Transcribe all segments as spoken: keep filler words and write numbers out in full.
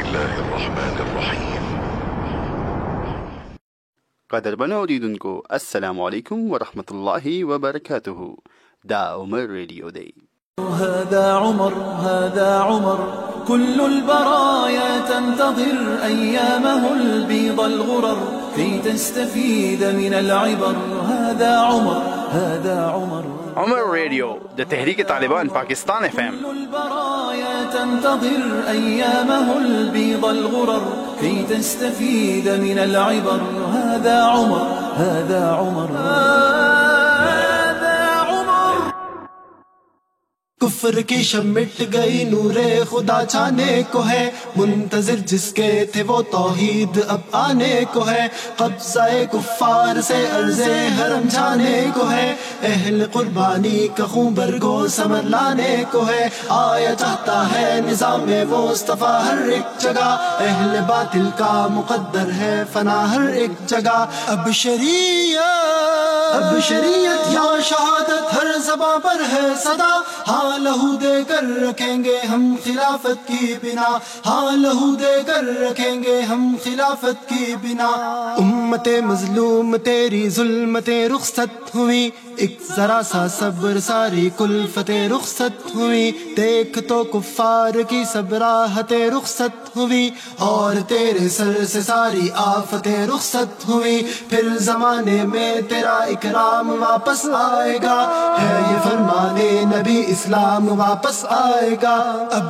الله الرحمن الرحيم. قدرمن اوریدونکو السلام علیکم ورحمۃ اللہ وبرکاتہ. دا عمر ریڈیو دی. هذا عمر هذا عمر كل البرايا تنتظر أيامه البيض الغرر كي تستفيد من العبر. هذا عمر هذا عمر عمر ریڈیو د تحریک طالبان پاکستان ایف ایم. كل البرايا تنتظر أيامه البيض الغرر كي تستفيد من العبر. هذا عمر هذا عمر کفر کی شب مٹ گئی نور خدا چھانے کو ہے، منتظر جس کے تھے وہ توحید اب آنے کو ہے. قبضہ کفار سے عرض حرم جانے کو ہے، اہل قربانی کا خون برگو ثمر لانے کو ہے. آیا چاہتا ہے نظام مصطفیٰ ہر ایک جگہ، اہل باطل کا مقدر ہے فنا ہر ایک جگہ. اب شریعت اب شریعت یا شہادت ہر زباں پر ہے صدا، ہاں لہو دے کر رکھیں گے ہم خلافت کی بنا، ہاں لہو دے کر رکھیں گے ہم خلافت کی بنا. امت مظلوم تیری ظلمتیں رخصت ہوئی، ایک ذرا سا صبر ساری کلفتیں رخصت ہوئی. دیکھ تو کفار کی سب راحتیں رخصت ہوئی، اور تیرے سر سے ساری آفتیں رخصت ہوئی. پھر زمانے میں تیرا اکرام واپس آئے گا، ہے یہ فرمانے نبی اسلام واپس آئے گا. اب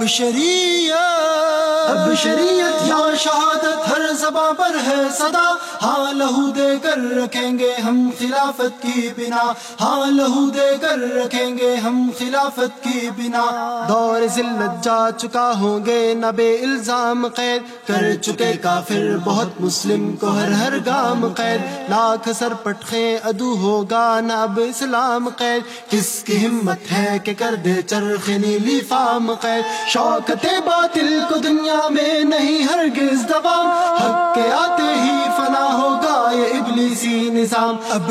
شریعت اب شریعت یا شہادت ہر زباں پر ہے صدا، ہاں لہو دے کر رکھیں گے ہم خلافت کی بنا، ہاں لہو دے کر رکھیں گے ہم خلافت کی بنا. دور ذلت جا چکا ہوں گے نہ بے الزام قید، کر چکے کافر بہت مسلم کو ہر ہر گام قید. لاکھ سر پٹخیں عدو ہوگا نہ اب اسلام قید، کس کی ہمت ہے کہ کر دے چرخ نیلی فام قید. شوکت باطل کو دنیا میں نہیں ہرگز دوام، حق کے آتے ہی فنا ہوگا یہ ابلیسی نظام. اب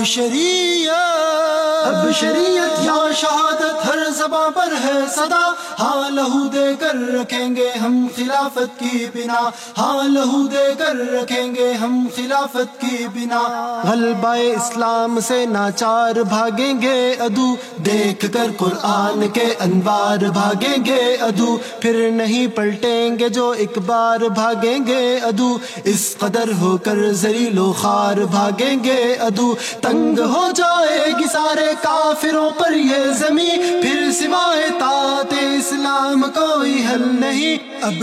شریعت اب شریعت یا شہادت ہر زباں پر ہے صدا، ہاں لہو دے کر رکھیں گے ہم خلافت کی بنا، ہاں لہو دے کر رکھیں گے ہم خلافت کی بنا. غلبہ اسلام سے ناچار بھاگیں گے عدو، دیکھ کر قرآن کے انوار بھاگیں گے عدو. پھر نہیں پلٹیں گے جو ایک بار بھاگیں گے عدو، اس قدر ہو کر ذلیل و خوار بھاگیں گے عدو. تنگ ہو جائے گی سارے کافروں پر یہ زمین، پھر سوائے طاعت اسلام کوئی حل نہیں. اب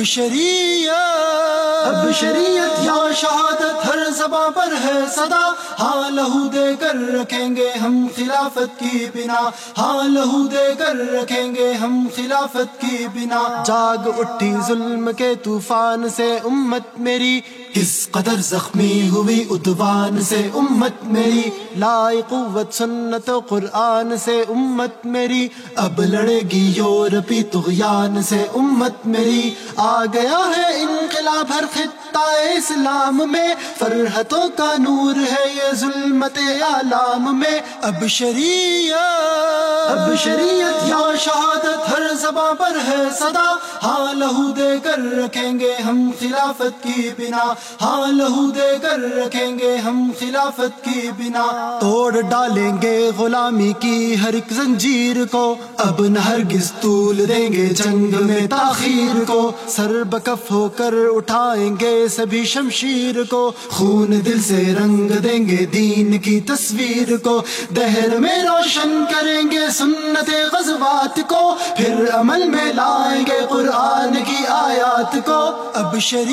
شریعت اب شریعت یا شہادت ہر زباں پر ہے صدا، ہاں لہو دے کر رکھیں گے ہم خلافت کی بنا، ہاں لہو دے کر رکھیں گے ہم خلافت کی بنا. جاگ اٹھی ظلم کے طوفان سے امت میری، کس قدر زخمی ہوئی عدوان سے امت میری. لائے قوت سنت و قرآن سے امت میری، اب لڑے گی یورپی طغیان سے امت میری. آ گیا ہے انقلاب ہر خطہ اسلام میں، فرحتوں کا نور ہے یہ ظلمت عالم میں. اب شریعت اب شریعت یا شہادت ہر زباں پر ہے صدا، ہاں لہو دے کر رکھیں گے ہم خلافت کی بنا، ہاں لہو دے کر رکھیں گے ہم خلافت کی بنا. توڑ ڈالیں گے غلامی کی ہر ایک زنجیر کو، اب نہ ہرگز طول دیں گے جنگ میں تاخیر کو. سر بکف ہو کر اٹھائیں گے سبھی شمشیر کو، خون دل سے رنگ دیں گے دین کی تصویر کو. دہر میں روشن کریں گے سنت غزوات کو، پھر عمل میں لائیں گے قرآن کی آیات کو. اب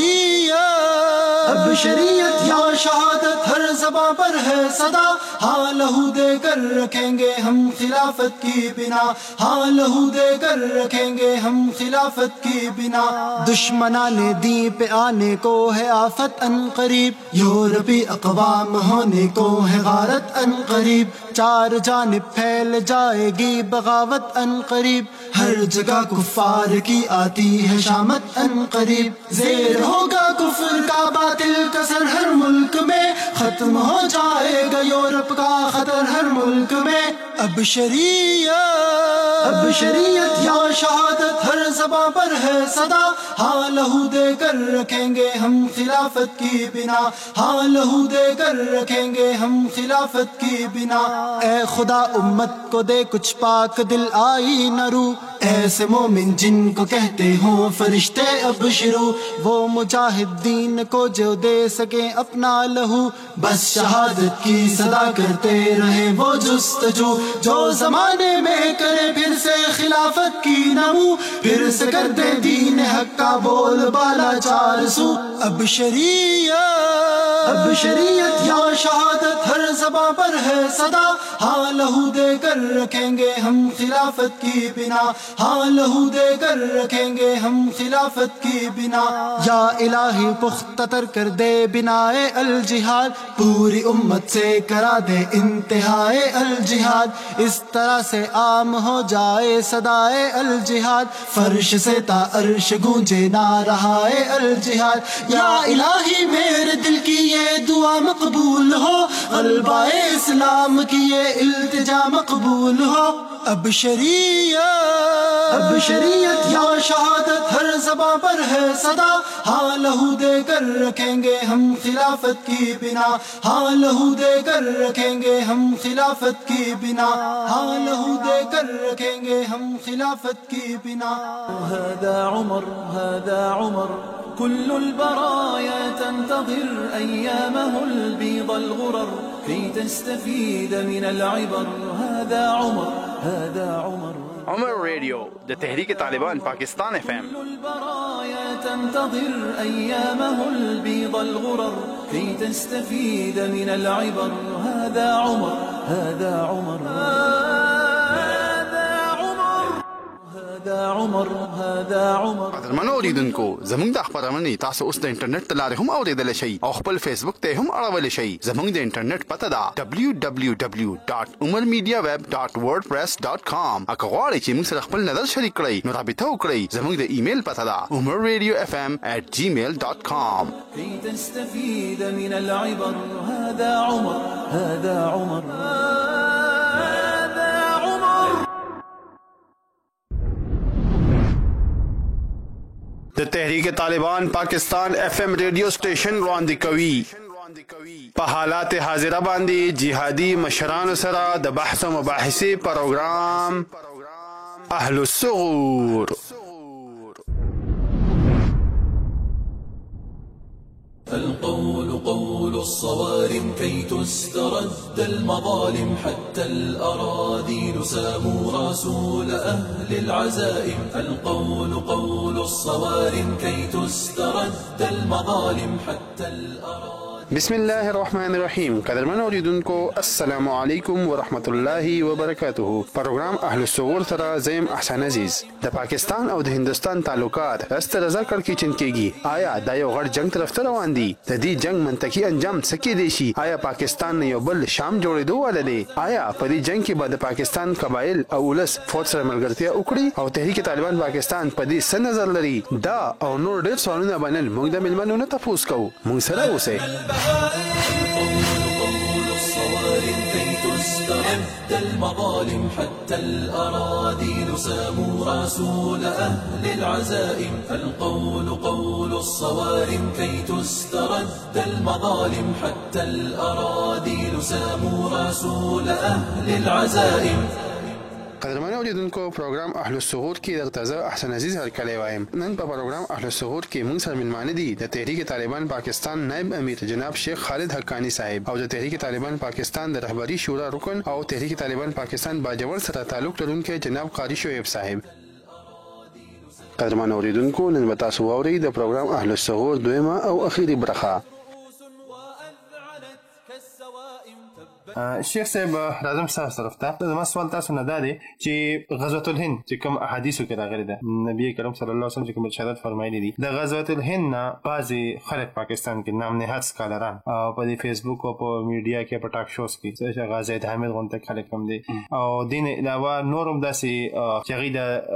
شریعت اب شریعت یا شہادت ہر زباں پر ہے صدا، ہاں لہو دے کر رکھیں گے ہم خلافت کی بنا، ہاں لہو دے کر رکھیں گے ہم خلافت کی بنا. دشمنان دین پہ آنے کو ہے آفت ان قریب، یورپی اقوام ہونے کو ہے غارت ان قریب. چار جانب پھیل جائے گی بغاوت ان قریب، ہر جگہ کفار کی آتی ہے شامت ان قریب. زیر ہوگا کفر کا باطل کا سر ہر ملک میں، खत्म हो जाएगा यूरोप का खतर हर मुल्क में। अब शरीयत अब शरीयत या शहादत हर ज़बां पर है सदा। हाँ लहू देकर रखेंगे हम खिलाफत की बिना, हाँ लहू देकर रखेंगे हम खिलाफत की बिना। ए खुदा उम्मत को दे कुछ पाक दिल आई न रू, ऐसे मोमिन जिनको कहते हो फरिश्ते अब शुरू। वो मुजाहिदीन को जो दे सके अपना लहू, बस शहादत की सदा करते रहे वो जुस्तजू। जो जमाने में करे फिर से खिलाफत की नमू, फिर से कर दे दीन हक का बोल बाला चार सू। अब शरीयत अब शरीयत या शहादत हर ज़बां पर है सदा। हाँ लहू देकर रखेंगे हम खिलाफत की बिना, हाँ लहू देकर रखेंगे हम खिलाफत की बिना। या इलाही पुख्तर कर दे बिनाए अल जिहाद, पूरी उम्मत से करा दे इंतहाए अल जिहाद। इस तरह से आम हो जाए सदाए अल जिहाद, फर्श से ता अर्श गूंजे ना रहाए अल जिहाद। या इलाही मेरे दिल की ये दुआ मकबूल हो, ग़ल्बाए इस्लाम की ये इल्तिजा मकबूल हो। अब शरीयत अब शरीयत या शहादत हर ज़बां पर है सदा। हाँ लहू देकर रखेंगे हम खिलाफत की बिना, हाँ लहू देकर रखेंगे हम खिलाफत की बिना, हाँ लहू देकर रखेंगे हम खिलाफत की बिना। هذا عمر هذا عمر كل البرايا تنتظر أيامه البيض الغرر كي تستفيد من العبر. هذا عمر هذا عمر عمر راديو د تحریک طالبان پاکستان اف ام. كل البرايا تنتظر أيامه البيض الغرر كي تستفيد من العبر. هذا عمر هذا عمر هذا عمر هذا عمر. قدرمنو اوریدونکو زموږ د خبرونه تاسو اوس د انټرنیټ تلاره هم اوریدل شئ او خپل فیسبوک ته هم اړول شئ. زموږ د انټرنیټ پته دا دبلیو دبلیو دبلیو ډاټ عمر میډیا ویب ډاټ ورډپریس ډاټ کام. اګه غواړئ چې موږ سره خپل نظر شریک کړئ نو رابطه وکړئ. زموږ د ایمیل پته دا عمر رادیو اف ام at gmail dot com. كي تستفيد من العبر. هذا عمر هذا عمر هذا عمر. د تحریک طالبان پاکستان اف ام ریډیو سټیشن وړاندې کوي په حالات حاضره باندې جهادي مشرانو سره د بحث او مباحثې پروګرام اهل الثغور. القول قول الصوارم كي تسترد المظالم حتى الأراذيل ساموا رسول أهل العزائم. القول قول الصوارم كي تسترد المظالم حتى الأراذيل. بسم الله الرحمن الرحیم. قدرمنو اوریدونکو السلام علیکم ورحمت الله وبرکاته. پروګرام اهل الثغور سره زیم احسان عزیز. د پاکستان او د هندستان تعلقات است رضا کړکېچن کېږي. آیا دا یو غټ جنگ طرف ته روان دي؟ د دې جنگ منطقي انجام څه کېدی شي؟ آیا پاکستان یو بل شام جوړېدو والا دی؟ آیا په دې جنگ کې به د پاکستان قبایل او ولس فوج سره ملګرتیا وکړي او تحریک طالبان پاکستان په دې څه نظر لري؟ دا او نور ډېر سوالونه باندې موږ د ملمنو نه تفوس کوو. موږ سره اوسئ. قول الصوارم كي تسترد المظالم حتى الأراذيل ساموا رسول أهل العزائم. القول قول الصوارم كي تسترد المظالم حتى الأراذيل ساموا رسول أهل العزائم. قدرمنو اوریدونکو پروګرام اهل الثغور کې د تازه احسان عزیز هرکلی وایم. نن په پروګرام اهل الثغور کې موږ سره ملمانه دي د تحریک طالبان پاکستان نائب امیر جناب شیخ خالد حقانی صاحب او د تحریک طالبان پاکستان د رهبری شورا رکن او تحریک طالبان پاکستان باجوړ سره تعلق لرونکي جناب قاری شعیب صاحب. قدرمنو اوریدونکو نن به تاسو واورئ د پروګرام اهل الثغور دویمه او اخیری برخه. شیخ صاحب راځم تاسو طرف ته. زما سوال تاسو نه دا دی چې غزوه الهند چې کوم احادیثو کې راغلي ده نبی کریم صلی الله علیه وسلم چې کوم ارشادات فرمایلي دي د غزوه الهند نه بعضي خلک پاکستان کې نام نهاد سکالران او په فیسبوک او په میډیا کې په ټاک شوز کې چې غازی حامد غونډه خلک هم دي او دین علاوه نورم داسې چې هغه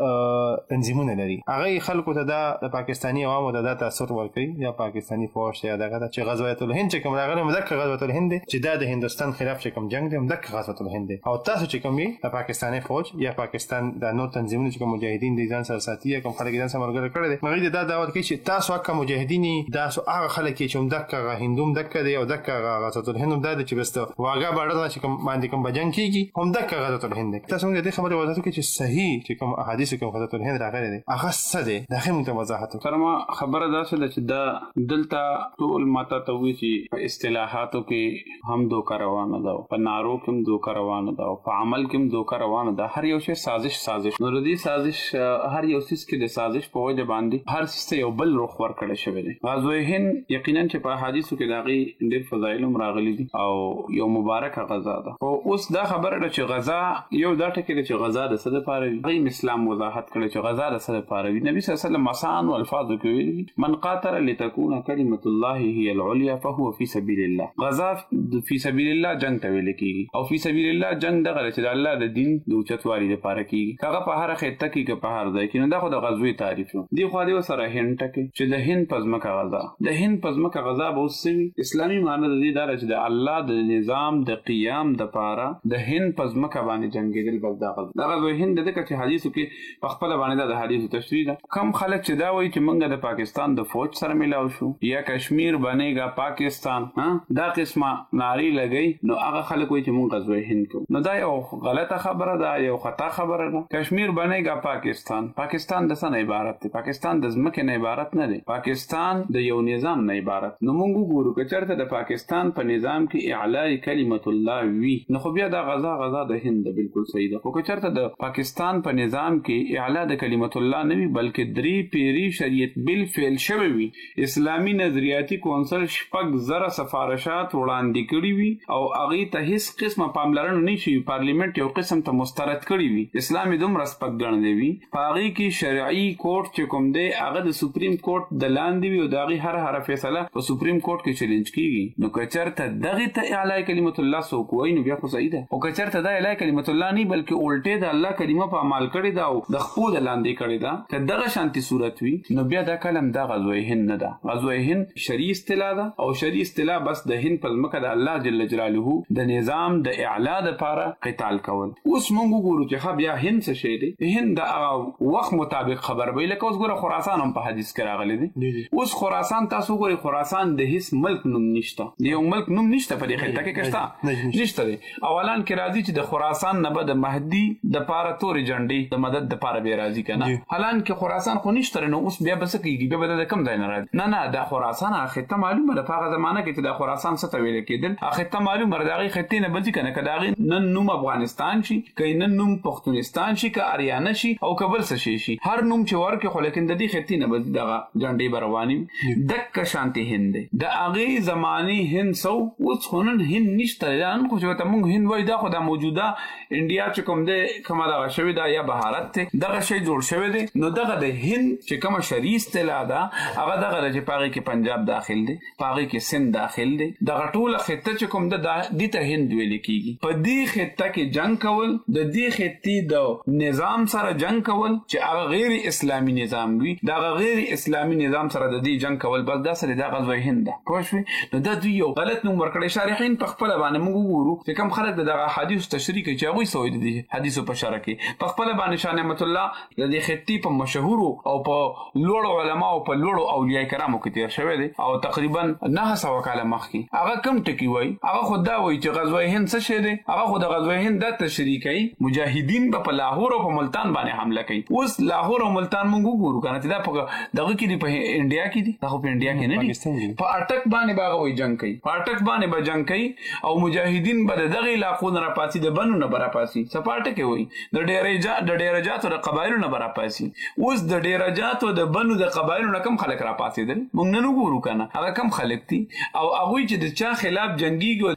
د تنظیمونه لري هغه خلکو ته د پاکستاني عوامو د تاثیر ورکړي یا پاکستاني فوج یا دغه چې غزوه الهند چې کوم راغلي مدک غزوه الهند چې د هندستان خلاف چې کوم جنگ دی مدک غزوه الهند او تاسو چې کوم د پاکستاني فوج یا پاکستان د نور تنظیمونو چې کوم مجاهدین دي ځان سره ساتي یا کوم خلک ځان سره مرګ کړی دي مګر دا دعوت کوي چې تاسو حق مجاهدینی تاسو هغه خلک چې مدک هندوم دک دی او دک غزوه الهند دا چې بس واګه باندې چې کوم باندې کوم بجنګ کیږي هم دک غزوه الهند تاسو موږ دې خبره وځو چې صحیح چې کوم احادیث کوم غزوه الهند راغلي دي هغه څه دي دا هم ته وضاحت ترما خبره ده چې دا دلته ټول ماته ته وی چې اصطلاحاتو کې هم دوکه روانه ده په نارو کې هم دوکه روانه ده او په عمل کې هم دوکه روانه ده هر یو شی سازش سازش نو ردی سازش هر یو سیس کې د سازش په وجه باندې هر سیس یو بل رخ ور کړی شوی دی غزوه هند یقینا چې په حدیثو کې داغي ډېر فضایل هم راغلي دي او یو مبارکه غزا ده او اوس دا خبره ده چې غزا یو دا ټکی ده چې غزا د څه لپاره وي غیم اسلام وضاحت کړی چې غزا د څه لپاره وي نبی صلی الله علیه وسلم مسان او الفاظ کې من قاتل لتكون كلمه الله هي العليا فهو في سبيل الله غزا فی سبیل الله جنگ ته ویل کیږي او فی سبیل الله جنگ دغه چې الله د دین د اوچتوالي لپاره کیږي هغه په هر خطه کې کې په هر ځای کې نه دا خو د غزوی تعریف شو دی خو دی سره هند ټکی چې د هند پزماکه غزا د هند پزماکه غزا به اوسوي اسلامي معنی د دې دا چې د الله د نظام د قیام د پاره د هند پزماکه باندې جنگیدل بل دا غزا د غزوی هند د کچې حدیثو کې په خپل باندې د حدیثو تشریح ده کم خلک چې دا وایي چې موږ د پاکستان د فوج سره ملاو شو یا کشمیر بنېګا پاکستان ها دا قسمه ناری لګی نو هغه خلک وایي چې موږ غزوه هند کو نو دا یو غلطه خبره ده یو خطا خبره ده کشمیر بنېګا پاکستان پاکستان د څه نه عبارت دی پاکستان د ځمکې نه عبارت نه دی پاکستان د یو نظام نه عبارت نو موږ ګورو چې چرته د پاکستان په نظام کې اعلی کلمت الله وی نو خو بیا دا غزا غزا د هند بالکل صحیح ده خو چې چرته د پاکستان په نظام کې اعلی د کلمت الله نه وی بلکې درې پیری شریعت بل فعل شوی وی اسلامی نظریاتی کونسل شپږ زره سفارشات وړاندې کړي وي او هغه ته هیڅ قسمه پاملرنه نشي پارلیمنت یو قسم ته مسترد کړي وي اسلامي دوم رسپک ګڼل وي پاغي کې شرعي کورټ چې کوم دی هغه د سپریم کورټ د لاندې وي او دغه هر هر فیصله په سپریم کورټ کې چیلنج کیږي نو کچرته دغه ته اعلی کلمت الله سو کوی نو بیا خو صحیح ده او کچرته د اعلی کلمت الله نه بلکې الټه د الله کلمه په عمل کړي دا او د خپل لاندې کړي دا که دغه شانتي صورت وي نو بیا دا کلم دا غزوه هند نه ده غزوه هند شرعي اصطلاح ده او شرعي اصطلاح بس د هند په مکه د الله جل جلاله د نظام د اعلا د لپاره قتال کول اوس موږ ګورو چې بیا هند څه شي دی هند د وخت مطابق خبر به لکه اوس ګوره خراسان هم په حدیث کې راغلي دي اوس خراسان تاسو ګورئ خراسان د هیڅ ملک نوم نشته دی یو ملک نوم نشته په دې خطه کې کښتا نشته دی اولان کې راځي چې د خراسان نه به د مهدی د لپاره تورې جنډې د مدد د لپاره به راځي کنه حالان کې خراسان خو نشته نو اوس بیا بس کېږي بیا به د کم ځای نه راځي نه نه د خراسان اخته معلومه ده په هغه زمانه کې چې د خراسان څه ته ویل کېدل اخته معلومه ده هغه خطې نه بلځي کنه کداغه نن نوم افغانستان شي کینن نوم پښتونستان شي که اریانا شي او کابل څه شي شي هر نوم چې ورکه خو لیکن د دې خطې نه بل دغه جنډې برواني دک شانتي هند د هغه زماني هند سو اوس خونن هند نشته لان خو چې ته مونږ هند وای دا خو د موجوده انډیا چې کوم ده کومه دا شوی دا یا بهارت ته دغه شی جوړ شوی دی نو دغه د هند چې کومه شرعي اصطلاح ده هغه دغه چې پاره کې پنجاب داخل دی پاره کې سند داخل دی دغه ټول خطه چې کوم ده د ته هند ویل کیږي په دې خطه کې جنگ کول د دې خطې د نظام سره جنگ کول چې هغه غیر اسلامي نظام وي دا غیر اسلامي نظام سره د دې جنگ کول بس دا سره د غزوه هند ده پوه نو دا دوی یو غلط نوم ورکړی شارحین په خپل باندې موږ وګورو چې کوم خلک دغه حدیث تشریح کوي چې هغه سوې دي حدیثو په شرح کې په خپل باندې شاه نعمت الله د دې خطې په مشهور او په لوړ علما او په لوړ اولیاء کرامو کې تیر شوی دي او تقریبا نه سو کاله مخکې هغه کم ټکی وای هغه خدا وای چې غزوه هند څه شه دي هغه خود غزوه هند د تشریح کوي مجاهدین په لاهور او په ملتان باندې حمله کوي اوس لاهور او ملتان موږ وګورو کنه چې دا په دغه کې دی په انډیا کې دي دا په انډیا کې نه دي په اټک باندې باغ وای جنگ کوي په اټک باندې به جنگ کوي او مجاهدین به دغه علاقو نه راپاسي د بنو نه راپاسي سپاټه کې وای د ډیرجا د ډیرجاتو د قبایلو نه راپاسي اوس د ډیرجاتو د بنو د قبایلو نه کم خلک راپاسي دي موږ نه وګورو کنه هغه کم خلک دي او هغه چې د چا خلاف جنگيږي په لاهور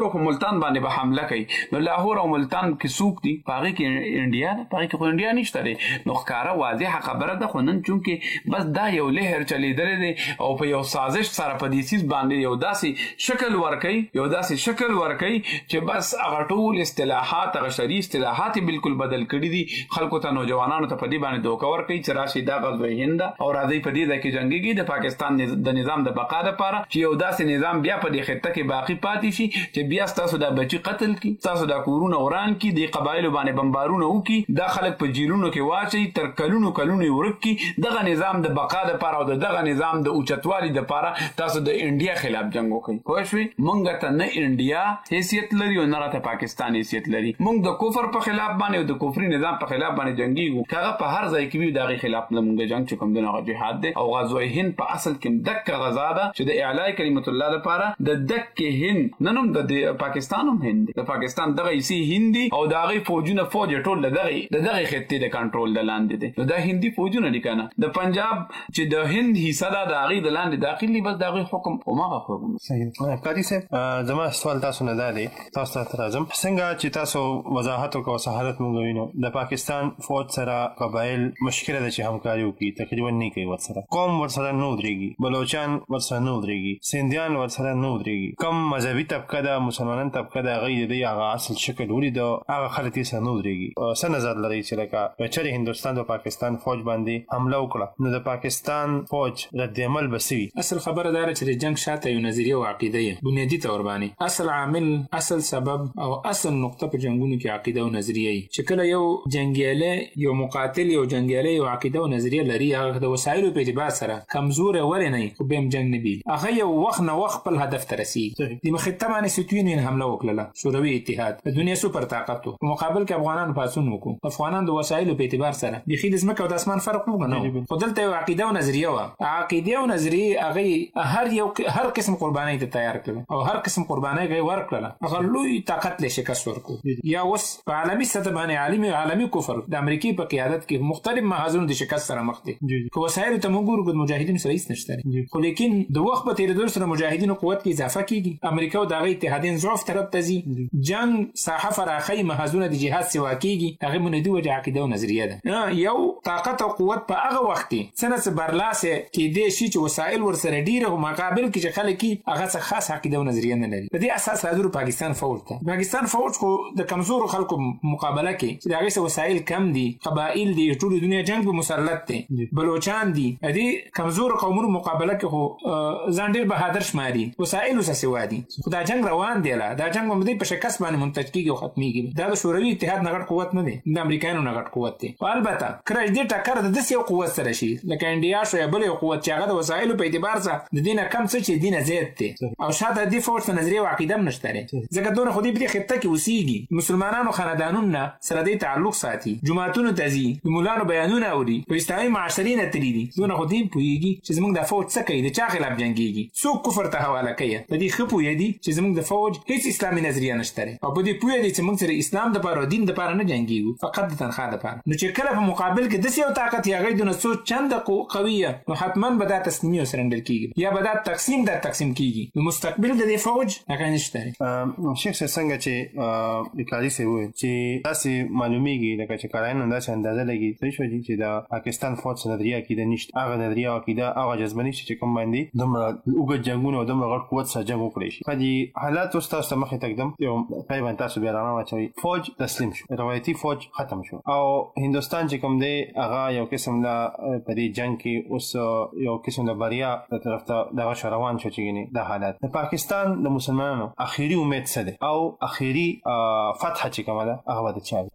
لاهور او ملتان باندې به حمله کوي نو لاهور او ملتان کې سوق دي پاره کې انډیا ده پاره کې خو انډیا نشته دی نو ښکارا واضحه خبره ده خو نن چونکې بس دا یو لهر چلیدل دي او په یو سازش سره په دې سیس باندې یو داسې شکل ورکي یو داسې شکل ورکي چې بس هغه ټول اصطلاحات هغه شری اصطلاحات بالکل بدل کړي دي خلکو ته نوجوانانو ته په دې باندې دوکه ورکي چې راشي دا غزوه هند او راځي په دې کې جنگيږي د پاکستان د نظام د بقا لپاره چې یو داسې نظام بیا په دې خطه کې باقی پاتې شي چې بیا تاسو د بچي قتل کی تاسو د کورونو وران کی د قبایلو باندې بمبارونه وکي د خلک په جیلونو کې واچي تر کلونو کلونو ورکی دغه نظام د بقا لپاره او دغه نظام د اوچتوالي لپاره تاسو د انډیا خلاف جنگ وکړي خو شوي مونږ ته نه انډیا حیثیت لري او نه ته پاکستان حیثیت لري مونږ د کفر په خلاف باندې او د کفري نظام په خلاف باندې جنگيږو کغه په هر ځای کې وي دغه خلاف مونږ جنگ کوم دغه جهاد دی او غزوه هند په اصل کې دک غزا ده چې د اعلی کلمت الله لپاره د دک هند ننوم د پاکستان هم هند د پاکستان دغه ایسی هندي او دغه فوجونه فوج ټول دغه دغه خطې د کنټرول د لاندې دي نو دا هندي فوجونه دي کنه د پنجاب چې د هند حصہ ده دغه د لاندې داخلي بس دغه حکم او ما حکم صحیح قاضي صاحب زما سوال تاسو نه دی تاسو ته راځم څنګه چې تاسو وضاحت او صحافت مونږ وینو د پاکستان فوج سره قبایل مشکل ده چې همکاري وکړي تقریبا نه کوي ورسره قوم ورسره نه ودرېږي بلوچستان ورسره نه ودرېږي سندیان ورسره نه ودرېږي کم مذهبي طبقه ده مسلمانان طبقه ده غي د هغه اصل شکل ولید هغه خلک یې سره نه ودرېږي څه نظر لري چې لکه چېرې هندوستان او پاکستان فوج باندې حمله وکړه نو د پاکستان فوج رد عمل بسوي اصل خبره دا چې د جنگ شاته یو نظریه او عقیده یې بنیادی تور باندې اصل عامل اصل سبب او اصل نقطه په جنگونو کې عقیده او نظریه یې چې کله یو جنگیاله یو مقاتل یو جنگیاله یو عقیده او نظریه لري هغه د وسایلو په اعتبار سره کمزور ولې نه خو به جنگ نه بي هغه یو وخت نه وخت په هدف ته رسیږي د مخته باندې ستوین حمله وکړه شوروي اتحاد د دنیا سوپر طاقت په مقابل کې افغانانو پاسون وکړو افغانان د وسایلو په اعتبار سره د خیل زمکه او د اسمان فرق وګڼو خو دلته یو عقیده او نظریه و عقیده او نظریه هغه هر یو هر قسم قرباني ته تیار کړل او هر قسم قرباني غي ورکړل هغه لوی طاقت له شکست ورکو یا اوس په عالمي سطح باندې عالمي عالمي کفر د امریکای په قیادت کې مختلف محاذونو د شکست سره مخ دي خو وسایل ته موږ ګورو مجاهدین سره هیڅ نشته خو لیکن د وخت په تیریدو سره مجاهدینو قوت کې اضافه کیږي امریکا او دغه اتحادین ضعف طرف ته ځي جنگ ساحه فراخي محاذونه د جهاد سوا کیږي هغه مونږ دوی وجه عقیده او نظریه ده یو طاقت او قوت په هغه وخت کې څنګه برلاسه کې د شي چې وسایل ورسره ډیره او مقابل کې چې خلک هغه څه خاص عقیده او نظریه نه لري په دې اساس راځو پاکستان فوج ته پاکستان فوج خو د کمزور خلکو مقابله کې چې هغه وسایل کم دي قبایل دي ټول دنیا جنگ به مسلط دي بلوچستان دي دې کمزور قومونو مقابله کې خو ځان ډیر بهادر شماري وسایل وسسوا دي خدای جنگ روان دی لا دا جنگ باندې په شکست باندې منتج کیږي او ختميږي دا د شوروي اتحاد نغټ قوت نه دی د امریکایانو نغټ قوت دی البته کړه دې ټکر د دې یو قوت سره شي لکه انډیا شو یا بل یو قوت چې هغه د وسایلو په اعتبار سره د دینه کم څه چې دینه زیات دی او شاته دې فورس نظریه او عقیده نشته ځکه دونه خو دې په خطه کې وسیږي مسلمانانو خاندانونو سره دې تعلق ساتي جماعتونو تزي مولانو بیانونه اوري په اسلامي معاشري نه تریدي دونه خو دې پويږي چې زموږ د فوج څخه د چا خلاف جنگيږي څوک کفر ته حواله کوي په دې خپو یدي چې زموږ د فوج هیڅ اسلامي نظریه نشته او په دې پوي دي چې موږ سره اسلام د پاره دین د پاره نه جنگيږو فقط د تنخواه د پاره نو چې کله په مقابل کې د سیو طاقت یا غي دونه څو چند قويه نو حتما به د تسلیمي او سرندر کیږي یا به د تقسیم د تقسیم کیږي نو مستقبل د دې فوج هغه نشته شیخ څنګه چې د کاری سه وي چې تاسو معلومیږي لکه چې کارایان اندازه اندازه لګي چې شوږي چې د پاکستان فوج نظریه کې نشته هغه نظریه او کیده هغه جذبني چې کوم باندې دمر وګ جنگونه او دمر غټ قوت سره جنگ وکړي شي فدي حالات واستاسو مخه تقدم یو تقریبا تاسو بیا راما واچوي فوج تسلیم شو روایتي فوج ختم شو او هندستان چې کوم دی هغه یو قسم لا په دې جنگ کې اوس یو قسم د بریا په طرف ته دغه روان شو چې د حالات د پاکستان د مسلمانانو اخیری امید څه ده او اخیری فتح چې کومه ده هغه د چا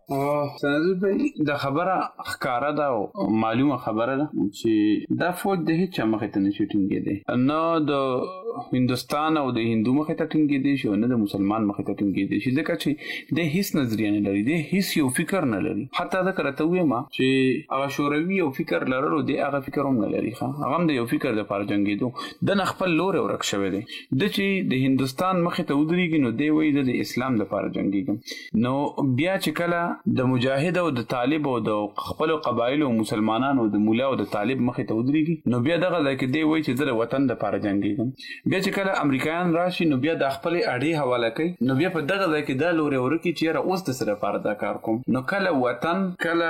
سنځ د خبره ښکارا ده او معلومه خبره ده چې دا فوج د هیڅ مخه ته نشي ټینګېدی نه د هندستان او د هندو مخه ته ټینګېدی شو نه د مسلمان مخه ته ټینګېدی شي ځکه چې د هیڅ نظریه نه لري د هیڅ یو فکر نه لري حتی دا کرته وې ما چې هغه شوروي یو فکر لرلو دی هغه فکر هم نه لري ښه هغه د یو فکر د پاره جنگېدو د خپل لور ورک شوی دی د چې د هندستان مخه ته ودرېږي نو دی وې د اسلام لپاره جنگېږي نو بیا چې کله د مجاهد او د طالب او د خپل قبایل او مسلمانانو د مولا او د طالب مخه ته ودرېږي نو بیا دغه ځکه دی وې چې د وطن لپاره جنگېږي بیا چې کله امریکایان راشي نو بیا د خپل اړې حواله کوي نو بیا په دغه ځای کې دا لوري ورکی چې را اوس د سره لپاره دا کار کوم نو کله وطن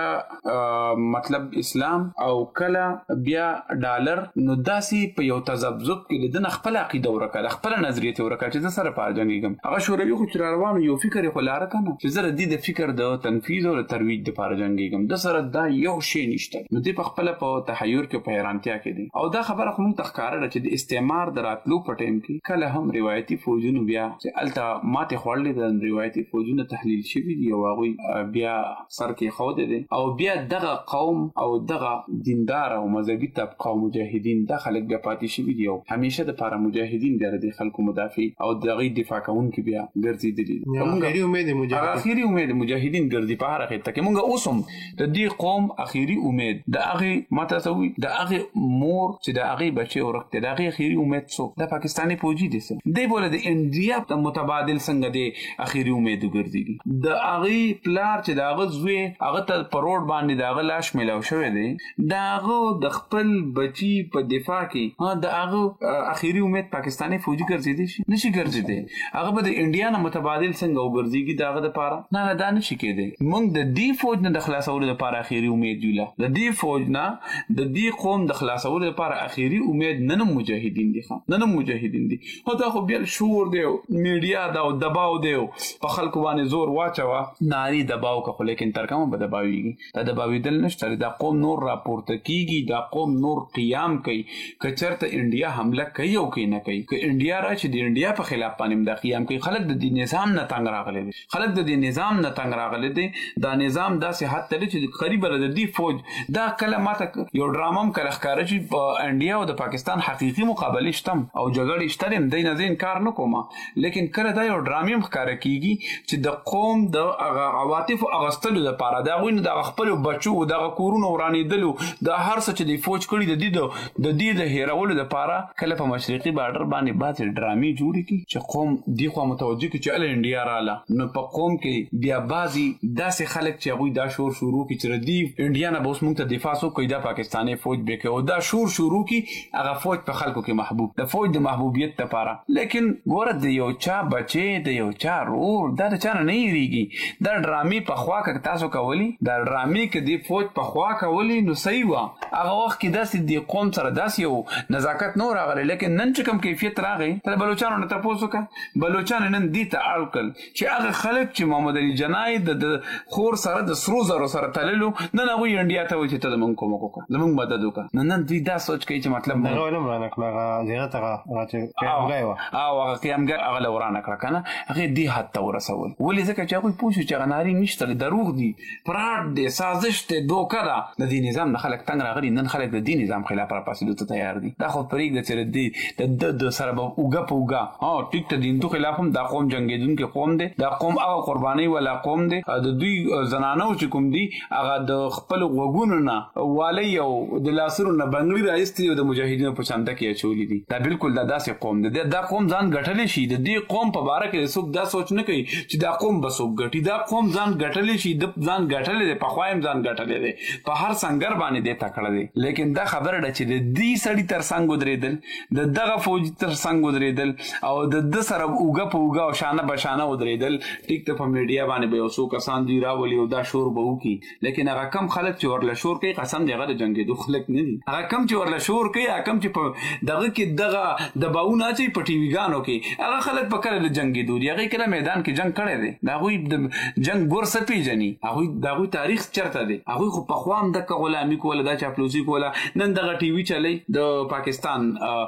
کله مطلب اسلام او کله بیا ډالر نو داسې په یو تذبذب کې د خپل عقیده ورکړه خپل نظریه ورکړه چې د سره په جنګیږم هغه شوروي خو چې روانو یو فکر خو لار کنه چې زره د دې فکر د تنفيذ او ترویج لپاره جنګیږم د سره دا یو شی نشته نو دې په خپل په تحیر کې په حیرانتیا کې دي او دا خبره خو موږ تخکاره چې د استعمار دراتلو په ټیم کې کله هم روایتي فوجونو بیا چې الته ماته خړلې د روایتي فوجونو تحلیل شوی دی او هغه بیا سر کې خو دي او بیا دغه قوم او دغه دیندار او مذهبي طبقه مجاهدین د خلک بیا پاتې شوی دی او همیشه د لپاره مجاهدین د خلکو مدافع او دغه دفاع کوونکي بیا ګرځیدلي موږ اخیری امید مجاهدین اخیری امید مجاهدین ګرځي په هر حالت کې موږ اوسم د دې قوم اخیری امید د هغه متسوي د هغه مور چې د هغه بچي ورکته د هغه اخیری امید څو د پاکستاني فوجي دي څه دی بوله د انډیا د متبادل څنګه دی اخیری امید ګرځي د هغه پلار چې د هغه زوی هغه ته پروړ باندې د هغه لاش ملاو شوی دی د هغه د خپل بچي په دفاع کې ها د هغه اخیری امید پاکستاني فوجي ګرځي شي نشي ګرځي هغه به د انډیا نه متبادل څنګه وګرځيږي داغه د پاره نه نه دا نشي کېدی موږ د دې فوج نه د خلاصولو لپاره اخیری امید یولا د دې فوج نه د دې قوم د خلاصولو لپاره اخیری امید نه نه مجاهدین دي نه نه مجاهدین دي خو دا خو بیا شور دی میډیا دا او دباو دی په خلکو باندې زور واچوا ناری دباو کا خو لیکن تر کومه به دباویږي دا دباویدل نشته دا قوم نور راپورته کیږي دا قوم نور قیام کوي کچرته انډیا حمله کوي او کوي نه کوي ک انډیا را چې د انډیا په خلاف باندې د قیام کوي خلک د دې نظام نه تنگ راغلي دي خلک د دې نظام نه تنگ راغلي دي دا نظام داسې حد ته چې قریب د دې فوج دا کله ماته یو ډرامم کله ښکارا چې په انډیا او د پاکستان حقيقي مقابله شتم او جګړه شترم د نه زین کار نه کومه لیکن کله دا یو ډرامم ښکارا کیږي چې د قوم د عواطف اغستلو لپاره دا ویني د خپل بچو د کورونو ورانیدلو د هر څه چې د فوج کړی د دې د دې د هیرولو لپاره کله په مشرقي بارډر باندې باندې ډرامي جوړی کی چې قوم دی خو متوجه کی چې ال انډیا رااله نو په قوم کې بیا بازي داسې خلک چې هغه دا شور شروع کی چې دی انډیا نه اوس موږ ته دفاع سو کوي د پاکستاني فوج به کې او دا شور شروع کی هغه فوج په خلکو کې محبوب د فوج د محبوبیت لپاره لیکن ورته د یو چا بچي د یو چا رور دا چا نه یریږي دا ډرامي په خوا کې تاسو کولی دا ډرامي کې دی فوج په خوا کولی نو صحیح و هغه وخت کې داسې دی قوم سره داسې یو نزاکت نور راغلی لیکن نن چې کوم کیفیت راغی تر بلوچستان نه تاسو کا بلوچستان نن دي ته اړکل چې هغه خلک چې محمد علي جنای د خور سره د سرو زرو سره تللو نه نه وی انډیا ته وي چې ته موږ کوم کوو زموږ مدد وکړه نن نن دوی دا سوچ کوي چې مطلب نه غوړم را نکړه زیات هغه چې قیامګای و او هغه قیامګای هغه لورانه کړه کنه هغه دی حتی ورسول ولې ځکه چې هغه پوښتنه چې غناري نشته دروغ دي پراډ دي سازش ته دوکا ده د دې نظام نه خلک تنگ راغلي نن خلک د دې نظام خلاف را پاسېدو ته تیار دي دا خو پرېګ د چر دي د د سره به اوګه پوګه ها ټیک ته دین تو خلاف هم دا قوم جنگیدونکو قوم دي دا قوم هغه قرباني ولا قوم دي د دوی زنانو چې کوم دي هغه د خپل وګونو نه والی او د لاسونو نه بنگړي راځي او د مجاهدینو په شانته کې چولې دي دا بالکل دا داسې قوم دي دا قوم ځان غټلې شي د دې قوم په باره کې څوک دا سوچ نه کوي چې دا قوم بسوک غټي دا قوم ځان غټلې شي د ځان غټلې په خوایم ځان غټلې دي په هر څنګه باندې دي تکړه دي لیکن دا خبره ده چې د دې سړی تر څنګه ودرېدل د دغه فوج تر څنګه ودرېدل او د د سره اوګه په اوګه او شانه بشانه ودرېدل ټیک ته په میډیا باندې به اوسو کسان دی راولي او دا شور به وکي لیکن هغه کم خلک چې ورله شور کوي قسم دی هغه د جنگي دوه خلک نه دي هغه کم چې ورله شور کوي هغه کم چې په دغه کې دغه د باونه چې په ټي وی ګانو کې هغه خلک په کله د جنگي دوه هغه کله میدان کې جنگ کړي دي دا غوي د جنگ ګور سپی جني هغه دا غوي تاریخ چرته دي هغه خو په خوام د غلامي کوله دا چاپلوسي کوله نن دغه ټي وی چلی د پاکستان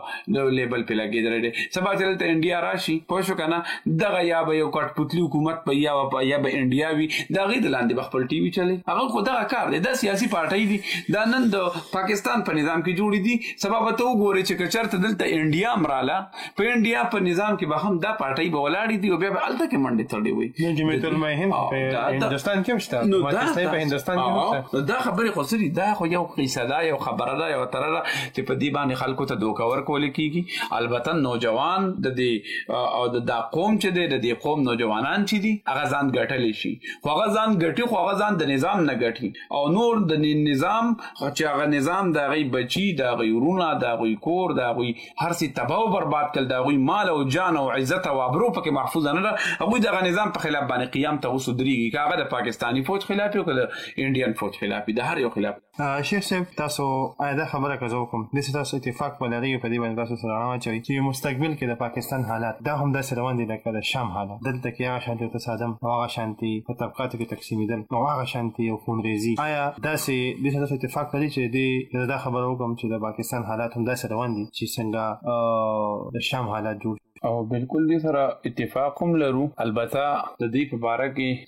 د لیبل په لګي درې سبا چلته انډیا راشي پوه شو کنه دغه یا به یو کټ پتلی حکومت په یا په یا به انډیا وی دا غي د لاندې خپل ټي وی چلی هغه خو دغه کار دی د سیاسي پارټي دي دا نن د پاکستان په نظام کې جوړې دي سبب ته وګوري چې چرته دلته انډیا مراله په انډیا په نظام کې به هم دا پارټي به ولاړې دي او بیا به الته کې منډه تړلې وي جمعیت الهند په هندستان کې مشته پاکستان په هندستان کې مشته دا خبره خو سری دا خو یو قصه ده یو خبره ده یو تر چې په دې باندې خلکو ته دوکا ورکول کیږي البته نوجوان د دې او د قوم چې د دې قوم نوجوانان چې دي هغه ځان ګټل شي خو هغه ځان ګټي خو هغه ځان د نظام نه ګټي او نور د نظام چې هغه نظام د غي بچي د غي ورونه د غي کور د غي هر څه داسې تباہ او برباد کړل، د هغوی مال او جان او عزت او ابرو پکې محفوظ نه ده. هغوی دغه نظام په خلاف باندې قیام ته اوس ودرېږي، که هغه د پاکستاني فوج خلاف وي که د انډین فوج خلاف وي، د هر یو خلاف. شیخ صاحب تاسو آیا دا خبره که زه وکړم داسې تاسو اتفاق به لرئ په دې باندې تاسو سره رڼا واچوئ چې مستقبل کې د پاکستان حالات دا هم داسې روان دي لکه د شام حالات، دلته کې هغه شانتي تصادم او هغه شانتي په طبقاتو کې تقسیمېدل او هغه شانتي او خونریزي، آیا داسې داسې تاسو اتفاق لرئ چې دې دا خبره وکړم چې د پاکستان حالات هم داسې روان دي چې څنګه د شام حالات جوړ او بالکل دې سره اتفاق هم لرو. البته د دې په باره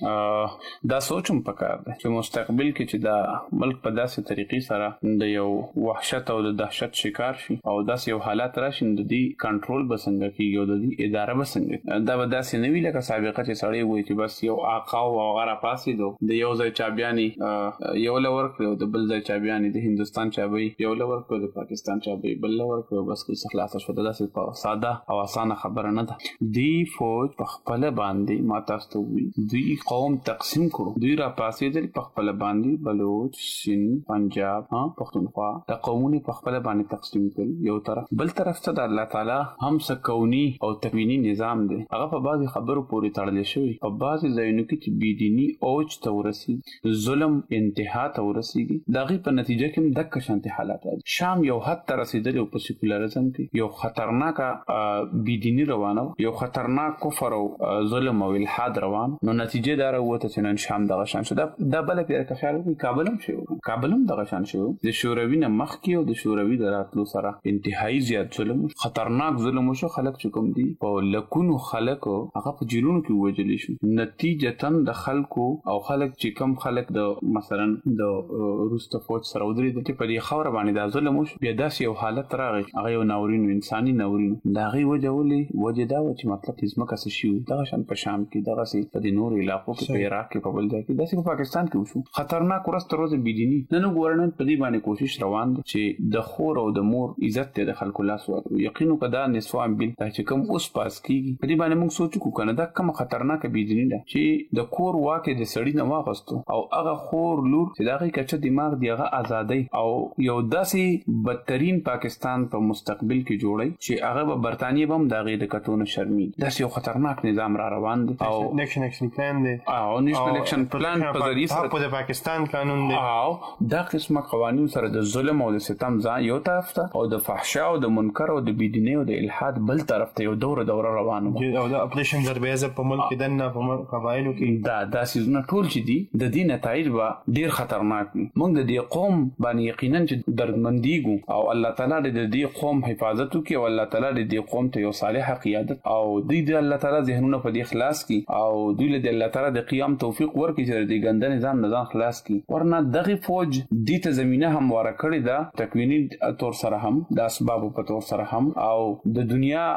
کې دا سوچ هم پکار دی چې مستقبل کې چې دا ملک په داسې طریقې سره د یو وحشت او د دهشت شکار شي او داسې یو حالات راشي د دې کنټرول به څنګه کېږي او د دې اداره به څنګه، دا به داسې نه وي لکه سابقه چې سړی وایي چې بس یو آقا او هغه راپاڅېدو د یو ځای چابیانې یو له ورکړې او د بل ځای چابیانې د هندوستان چابۍ یو له ورکړې او د پاکستان چابۍ بل له ورکړې، بس کیسه خلاصه شوه. داسې په ساده او اسانه خبره نه ده. دی فوج په خپل باندې ما تاسو ته وی دوی قوم تقسیم کړو، دوی را پاسېدل په خپل باندې بلوچ، سند، پنجاب، ها پښتونخوا د قومونو په خپل باندې تقسیم کړي یو طرف، بل طرف ته د الله تعالی هم سکونی او تکوینی نظام دی، هغه په بعضي خبرو پورې تړل شوی، په بعضي ځایونو کې چې بيدینی اوج ته ورسیږي، ظلم انتها ته ورسیږي، دغه په نتیجه کې دک شانتي حالات راځي. شام یو حد ته رسیدل او په سیکولرزم کې یو خطرناک بيدینی روان، یو خطرناک کفر او ظلم او الحاد روان، نو نتیجه دار وته چې نن شام دغه شان شو. دا بل پیره که خیال وکړي کابل هم شو، کابل هم دغه شان شو. د شوروي نه مخکې او د شوروي د راتلو سره انتهایی زیات ظلم، خطرناک ظلم شو. خلک چې کوم دي په لکونو خلک هغه په جیلونو کې وجلې شو، نتیجتا د خلکو او خلک چې کم خلک د مثلا د روسته فوج سره ودرېدل چې په دې خاور باندې د ظلم شو، بیا داسې یو حالت راغی هغه یو ناورین انساني ناورین دا غي وجه ولې وجه دا و چې مطلب چې ځمکه څه شي دغه شان په شام کې دغه سي په دې نور علاقو کې په عراق کې په بل ځای کې داسې په پاکستان کې وشو. خطرناک ورځ تر ورځې بيدینی نن ګورنن په دې باندې کوشش روان دي چې د خور او د مور عزت ته د خلکو لاس ورکړي. یقینو کدا نسوان بل چې کوم اوس پاس کیږي په دې باندې موږ سوچ کو کنه دا کوم خطرناک بيدینی ده چې د کور واکه د سړی نه واغستو او هغه خور لور چې دغه کچه دماغ دیغه ازادي او یو داسې بدترین پاکستان په مستقبل کې جوړي چې هغه به برتانیې بم دغه د کټونو شرمي داسې یو خطرناک نظام را روان دی او نیشنل اکشن پلان دی او نیشنل اکشن پلان په ذریعہ سره په پاکستان قانون دی او دا قسمه قوانین سره د ظلم او د ستم ځای یو طرف ته او د فحشا او د منکر او د بيدینی او د الحاد بل طرف ته یو دوره دوره روانه او د اپریشن ضربېزه په ملک کې دنه په قبایلو کې دا داسې نه ټول چې دي د دې نتایج به ډیر خطرناک وي. موږ د دې قوم باندې یقینا چې دردمندیږو او الله تعالی د دې قوم حفاظت وکړي او الله تعالی د دې قوم ته یو صالح قیادت او دوی د الله تعالی ذهنونه په دې خلاص کی او دوی له الله تعالی د قیام توفیق ورکړي چې د ګنده نظام نظام خلاص کی. ورنه دغه فوج دې ته زمينه هم ورکړي ده تکوینی تور سره هم د اسباب په تور سره هم او د دنیا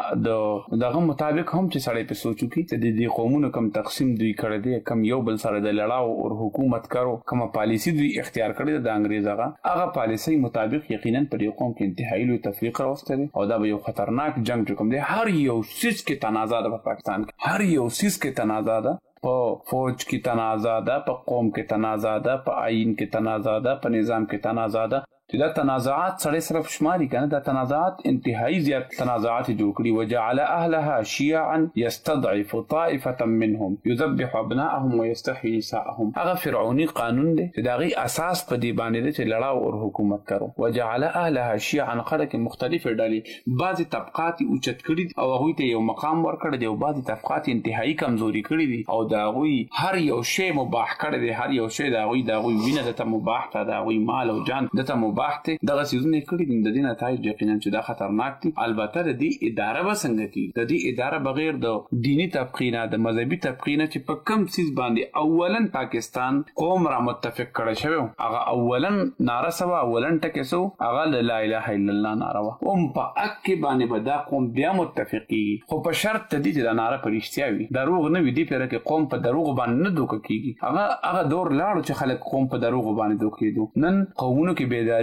د دغه مطابق هم چې سړی په سوچو کې چې د دې قومونو کم تقسیم دوی کړی دی، کم یو بل سره د لړاو او حکومت کارو کوم پالیسی دوی اختیار کړی د انګریز هغه هغه پالیسی مطابق یقینا پر یو قوم کې انتهایی لوی تفریق راوستل او دا به یو خطرناک جنگ کوم دی. هر یو سیس کې تنازع ده په پاکستان کې، هر یو سیس کې تنازع ده، په فوج کې تنازع ده، په قوم کې تنازع ده، په آئین کې تنازع ده، په نظام کې تنازع ده. چې دا تنازعات سره صرف شماري کنه دا تنازعات انتهایی زیات تنازعات جوړ کړي. وجعل اهلها شيعا يستضعف طائفه منهم يذبح ابناءهم ويستحيي نساءهم. هغه فرعوني قانون دی چې داغي اساس په دی باندې چې لړاو او حکومت کړو. وجعل اهلها شيعا خلق مختلف ډلې بعضي طبقات اوچت کړي او هغه ته یو مقام ورکړي دي او بعضي طبقات انتهایی کمزوري کړي دي او داغوي هر یو شی مباح کړي دي، هر یو شی داغوي داغوي وینه ته مباح ته داغوي مال او جان دته باحته دغه سيزونه کړی دي. د دې نتایج یقینا چې دا خطرناک دي. البته د دې اداره به څنګه کی د دې اداره بغیر د دینی طبقینه د مذهبي طبقینه چې په کم سیس باندې اولن پاکستان قوم را متفق کړي شوی هغه اولن ناره سوا اولن ټکه سو هغه لا اله الا الله ناره او په اک باندې به دا قوم بیا متفقي خو په شرط ته دي چې دا ناره پرشتیا وي، دروغ نه وي. دی پر کې قوم په دروغ باندې نه دوک کیږي. هغه هغه دور لاړو چې خلک قوم په دروغ باندې دوک کیدو. نن قومونو کې بیداری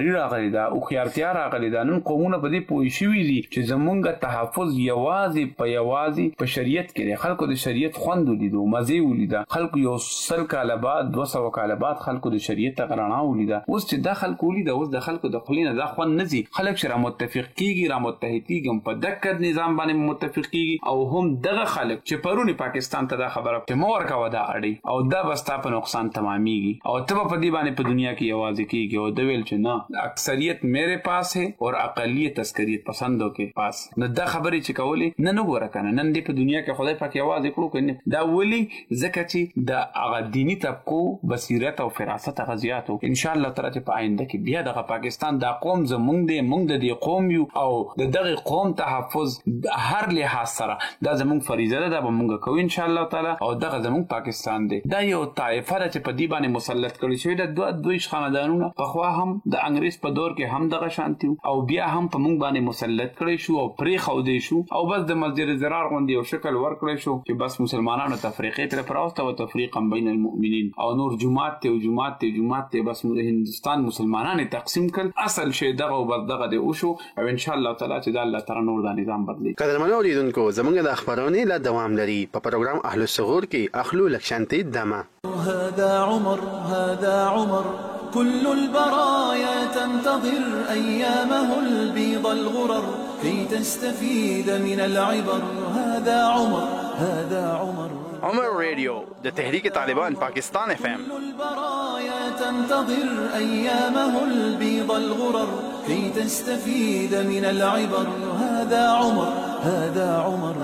هوښیاري راغلی ده، هوښیارتیا راغلی ده. نن قومونه په دې پوه شوي دي چې زمونږ تحفظ یوازې په یوازې په شریعت کې دی. خلکو د شریعت خوند ولیدو، مزې ولیده. خلکو یو سل کاله بعد دوه سوه کاله بعد خلکو د شریعت ته رڼا ولیده. اوس چې دا خلکو ولیده، اوس د خلکو د خولې نه دا خوند نه ځي. خلک چې را متفق کېږي، را متحد کېږي، په دغه نظام باندې متفق کېږي. او هم دغه خلک چې پرونی پاکستان ته دا خبره چې مو ورکوه دا اړې او دا به ستا په نقصان تمامیږي او ته به په دې باندې په دنیا کې یوازې کېږي. او ده ویل چې نه، اکثریت میرے پاس ہے اور اقلیت عسکریت پسندوں کے پاس. نو دا خبرې چې کولې نن وګوره کنه، نن دې په دنیا کې خدای پاک یوازې کړو کنه. دا ولي ځکه چې د هغه دینی طبقو بصیرت او فراست هغه زیاتو. ان شاء الله تعالی چې په آینده کې بیا دغه پاکستان دا قوم زمونږ دی، مونږ د دې قوم یو او د دغه قوم تحفظ هر لحاظ سره دا زمونږ فریضه ده، دا به مونږ کوو ان شاء الله تعالی. او دغه زمونږ پاکستان دی. دا یو طائفه ده چې په دې باندې مسلط کړي شوی ده. دوه دویش خاندانونه پخوا هم د انګریز په دور کې هم دغه شانتي او بیا هم په مونږ باندې مسلط کړي شو او پرې خودې شو او بس د مسجد زرار غوندي یو شکل ورکړی شو چې بس مسلمانانو تفریقې تر پراوسته او تفریقا بین المؤمنین او نور جماعت ته جماعت ته جماعت ته بس د هندستان مسلمانانو تقسیم کړ. اصل شی دغه او بس دغه دی او شو او ان شاء الله تعالی چې د الله تعالی نور دا نظام بدلی. قدرمنو اوریدونکو، زمونږ د خبرونه لا دوام لري په پروګرام اهل الصغور کې اخلو لکشانتي دمه. هذا عمر هذا عمر كل البرايا تنتظر أيامه البيض الغرر كي تستفيد من العبر. هذا عمر هذا عمر عمر رادیو د تحریک طالبان پاکستان اف ام. كل البرايا تنتظر أيامه البيض الغرر كي تستفيد من العبر. هذا عمر هذا عمر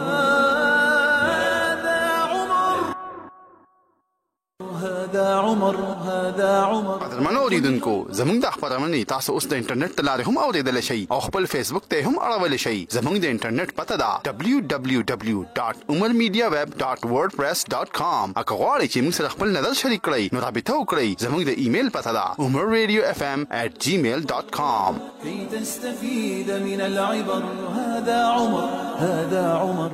هذا عمر هذا عمر. قدرمنو اوریدونکو، زمونږ د خبرونه تاسو اوس د انټرنیټ ته لارې هم اوریدل شئ او خپل فیسبوک ته هم اړول شئ. زمونږ د انټرنیټ پته ده دبلیو دبلیو دبلیو ډاټ عمر میډیا ویب ډاټ ورډپریس ډاټ کام. اګه غواړئ چې موږ سره خپل نظر شریک کړئ نو رابطه وکړئ. زمونږ د ایمیل پته ده عمر رادیو اف ام ایٹ جیمیل ډاٹ کام. كي تستفيد من العبر. هذا عمر هذا عمر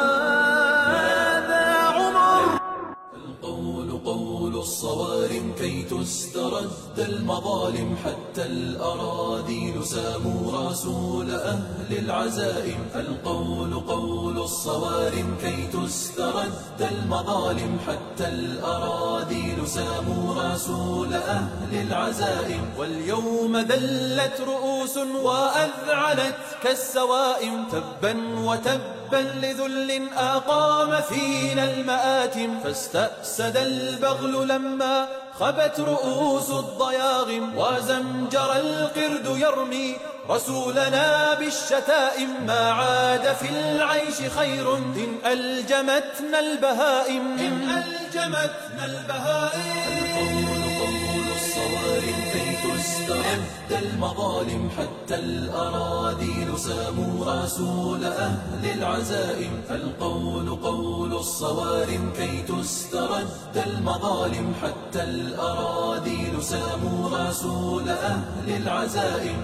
هذا عمر. القول قول الصوارم كي تسترد المظالم حتى الأراذيل ساموا رسول أهل العزائم. القول قول الصوارم كي تسترد المظالم حتى الأراذيل ساموا رسول أهل العزائم. واليوم ذلت رؤوس وأذعنت كالسوائم. تبا وتبا لذل أقام فينا المآتم. فاستأسد البغل لما خبت رؤوس الضياغم. وزمجر القرد يرمي رسولنا بالشتائم. ما عاد في العيش خير إن ألجمتنا البهائم إن ألجمتنا البهائم. القول قول الصوارم كي تسترد المظالم حتى الأراذيل ساموا رسول أهل العزائم. القول قول الصوارم كي تسترد المظالم حتى الأراذيل ساموا رسول أهل العزائم.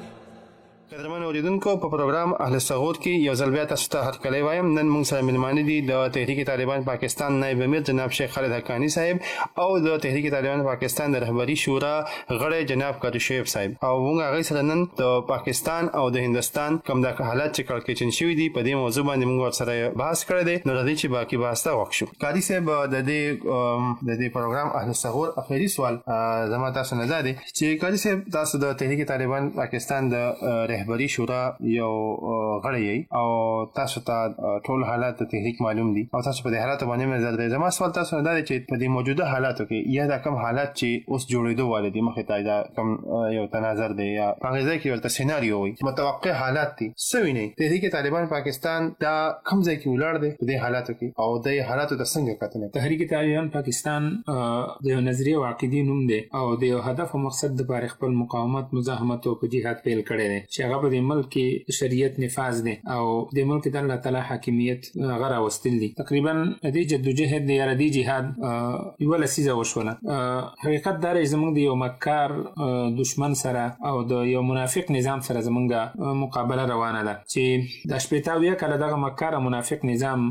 قدرمن اوریدونکو، په پروګرام اهل الصغور کې یو ځل بیا تاسو ته هرکلی وایم. نن موږ سره مېلمانه دي د تحریک طالبان پاکستان نایب امیر جناب شیخ خالد حقانی صاحب او د تحریک طالبان پاکستان د رهبری شورا غړی جناب قادر شعیب صاحب. او موږ هغه سره نن د پاکستان او د هندستان کوم د حالات چې کړکېچن شوي دي په دې موضوع باندې موږ ورسره بحث کړی دی. نو راځئ چې باقي بحث ته وخت شو. قادر صاحب، د دې د دې پروګرام اهل الصغور اخري سوال زما تاسو نه ده چې قادر صاحب، تاسو د تحریک طالبان پاکستان د رهبری شورا یو غړی او تاسو ته ټول حالات د تحریک معلوم دي او تاسو په دې حالاتو باندې نظر دی. زما سوال تاسو نه دی چې په دې موجوده حالاتو کې یا دا کوم حالات چې اوس جوړېدو والي دي مخې ته دا کوم یو تناظر دی یا هغه ځای کې ورته سیناریو وي متوقع حالات دي څه ویني تحریک طالبان پاکستان دا کوم ځای کې ولاړ دی په دې حالاتو کې او د حالاتو ته څنګه کتنه؟ تحریک طالبان پاکستان د یو نظریه او عقیدې نوم دی او د یو هدف او مقصد لپاره خپل مقاومت، مزاحمت او جهاد پیل کړی دی چې هغه په دې ملک کې شریعت نفاذ دی او د ملک د الله تعالی حاکمیت هغه راوستل دي. تقریبا د جدوجهد دی یا د جهاد یو لسیزه وشوله. حقیقت دا دی زمونږ د یو مکار دشمن سره او د یو منافق نظام سره زمونږ مقابله روانه ده چې د شپېته اویا کاله دغه مکار منافق نظام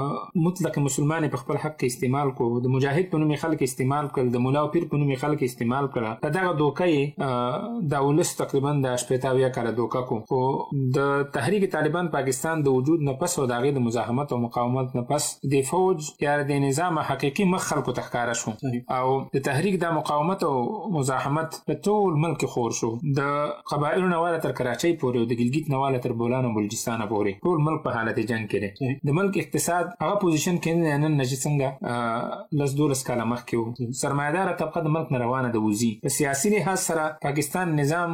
مطلق مسلمان په خپل حق استعمال کو، د مجاهد په نوم خلک استعمال کړل، د مولا او پیر په نوم خلک استعمال کړل. دغه دوکې د ولس تقریبا د شپېته اویا کاله دوکه کو. خو د تحریک طالبان پاکستان د وجود نه پس او د هغې د مزاحمت او مقاومت نه پس د فوج یا د نظام حقیقي مخ خلکو ته ښکاره شو او د تحریک د مقاومت او مزاحمت په ټول ملک خور شو. د قبایلو نه واله تر کراچۍ پورې او د ګلګت نه واله تر بولان او بلوچستان پورې ټول ملک په حالت جنگ کې دی. د ملک اقتصاد هغه پوزیشن کې نن نشي څنګه لس دولس کاله مخکې وو. سرمایه‌داره طبقه د ملک نه روانه د وزي په سیاسي لحاظ سره پاکستان نظام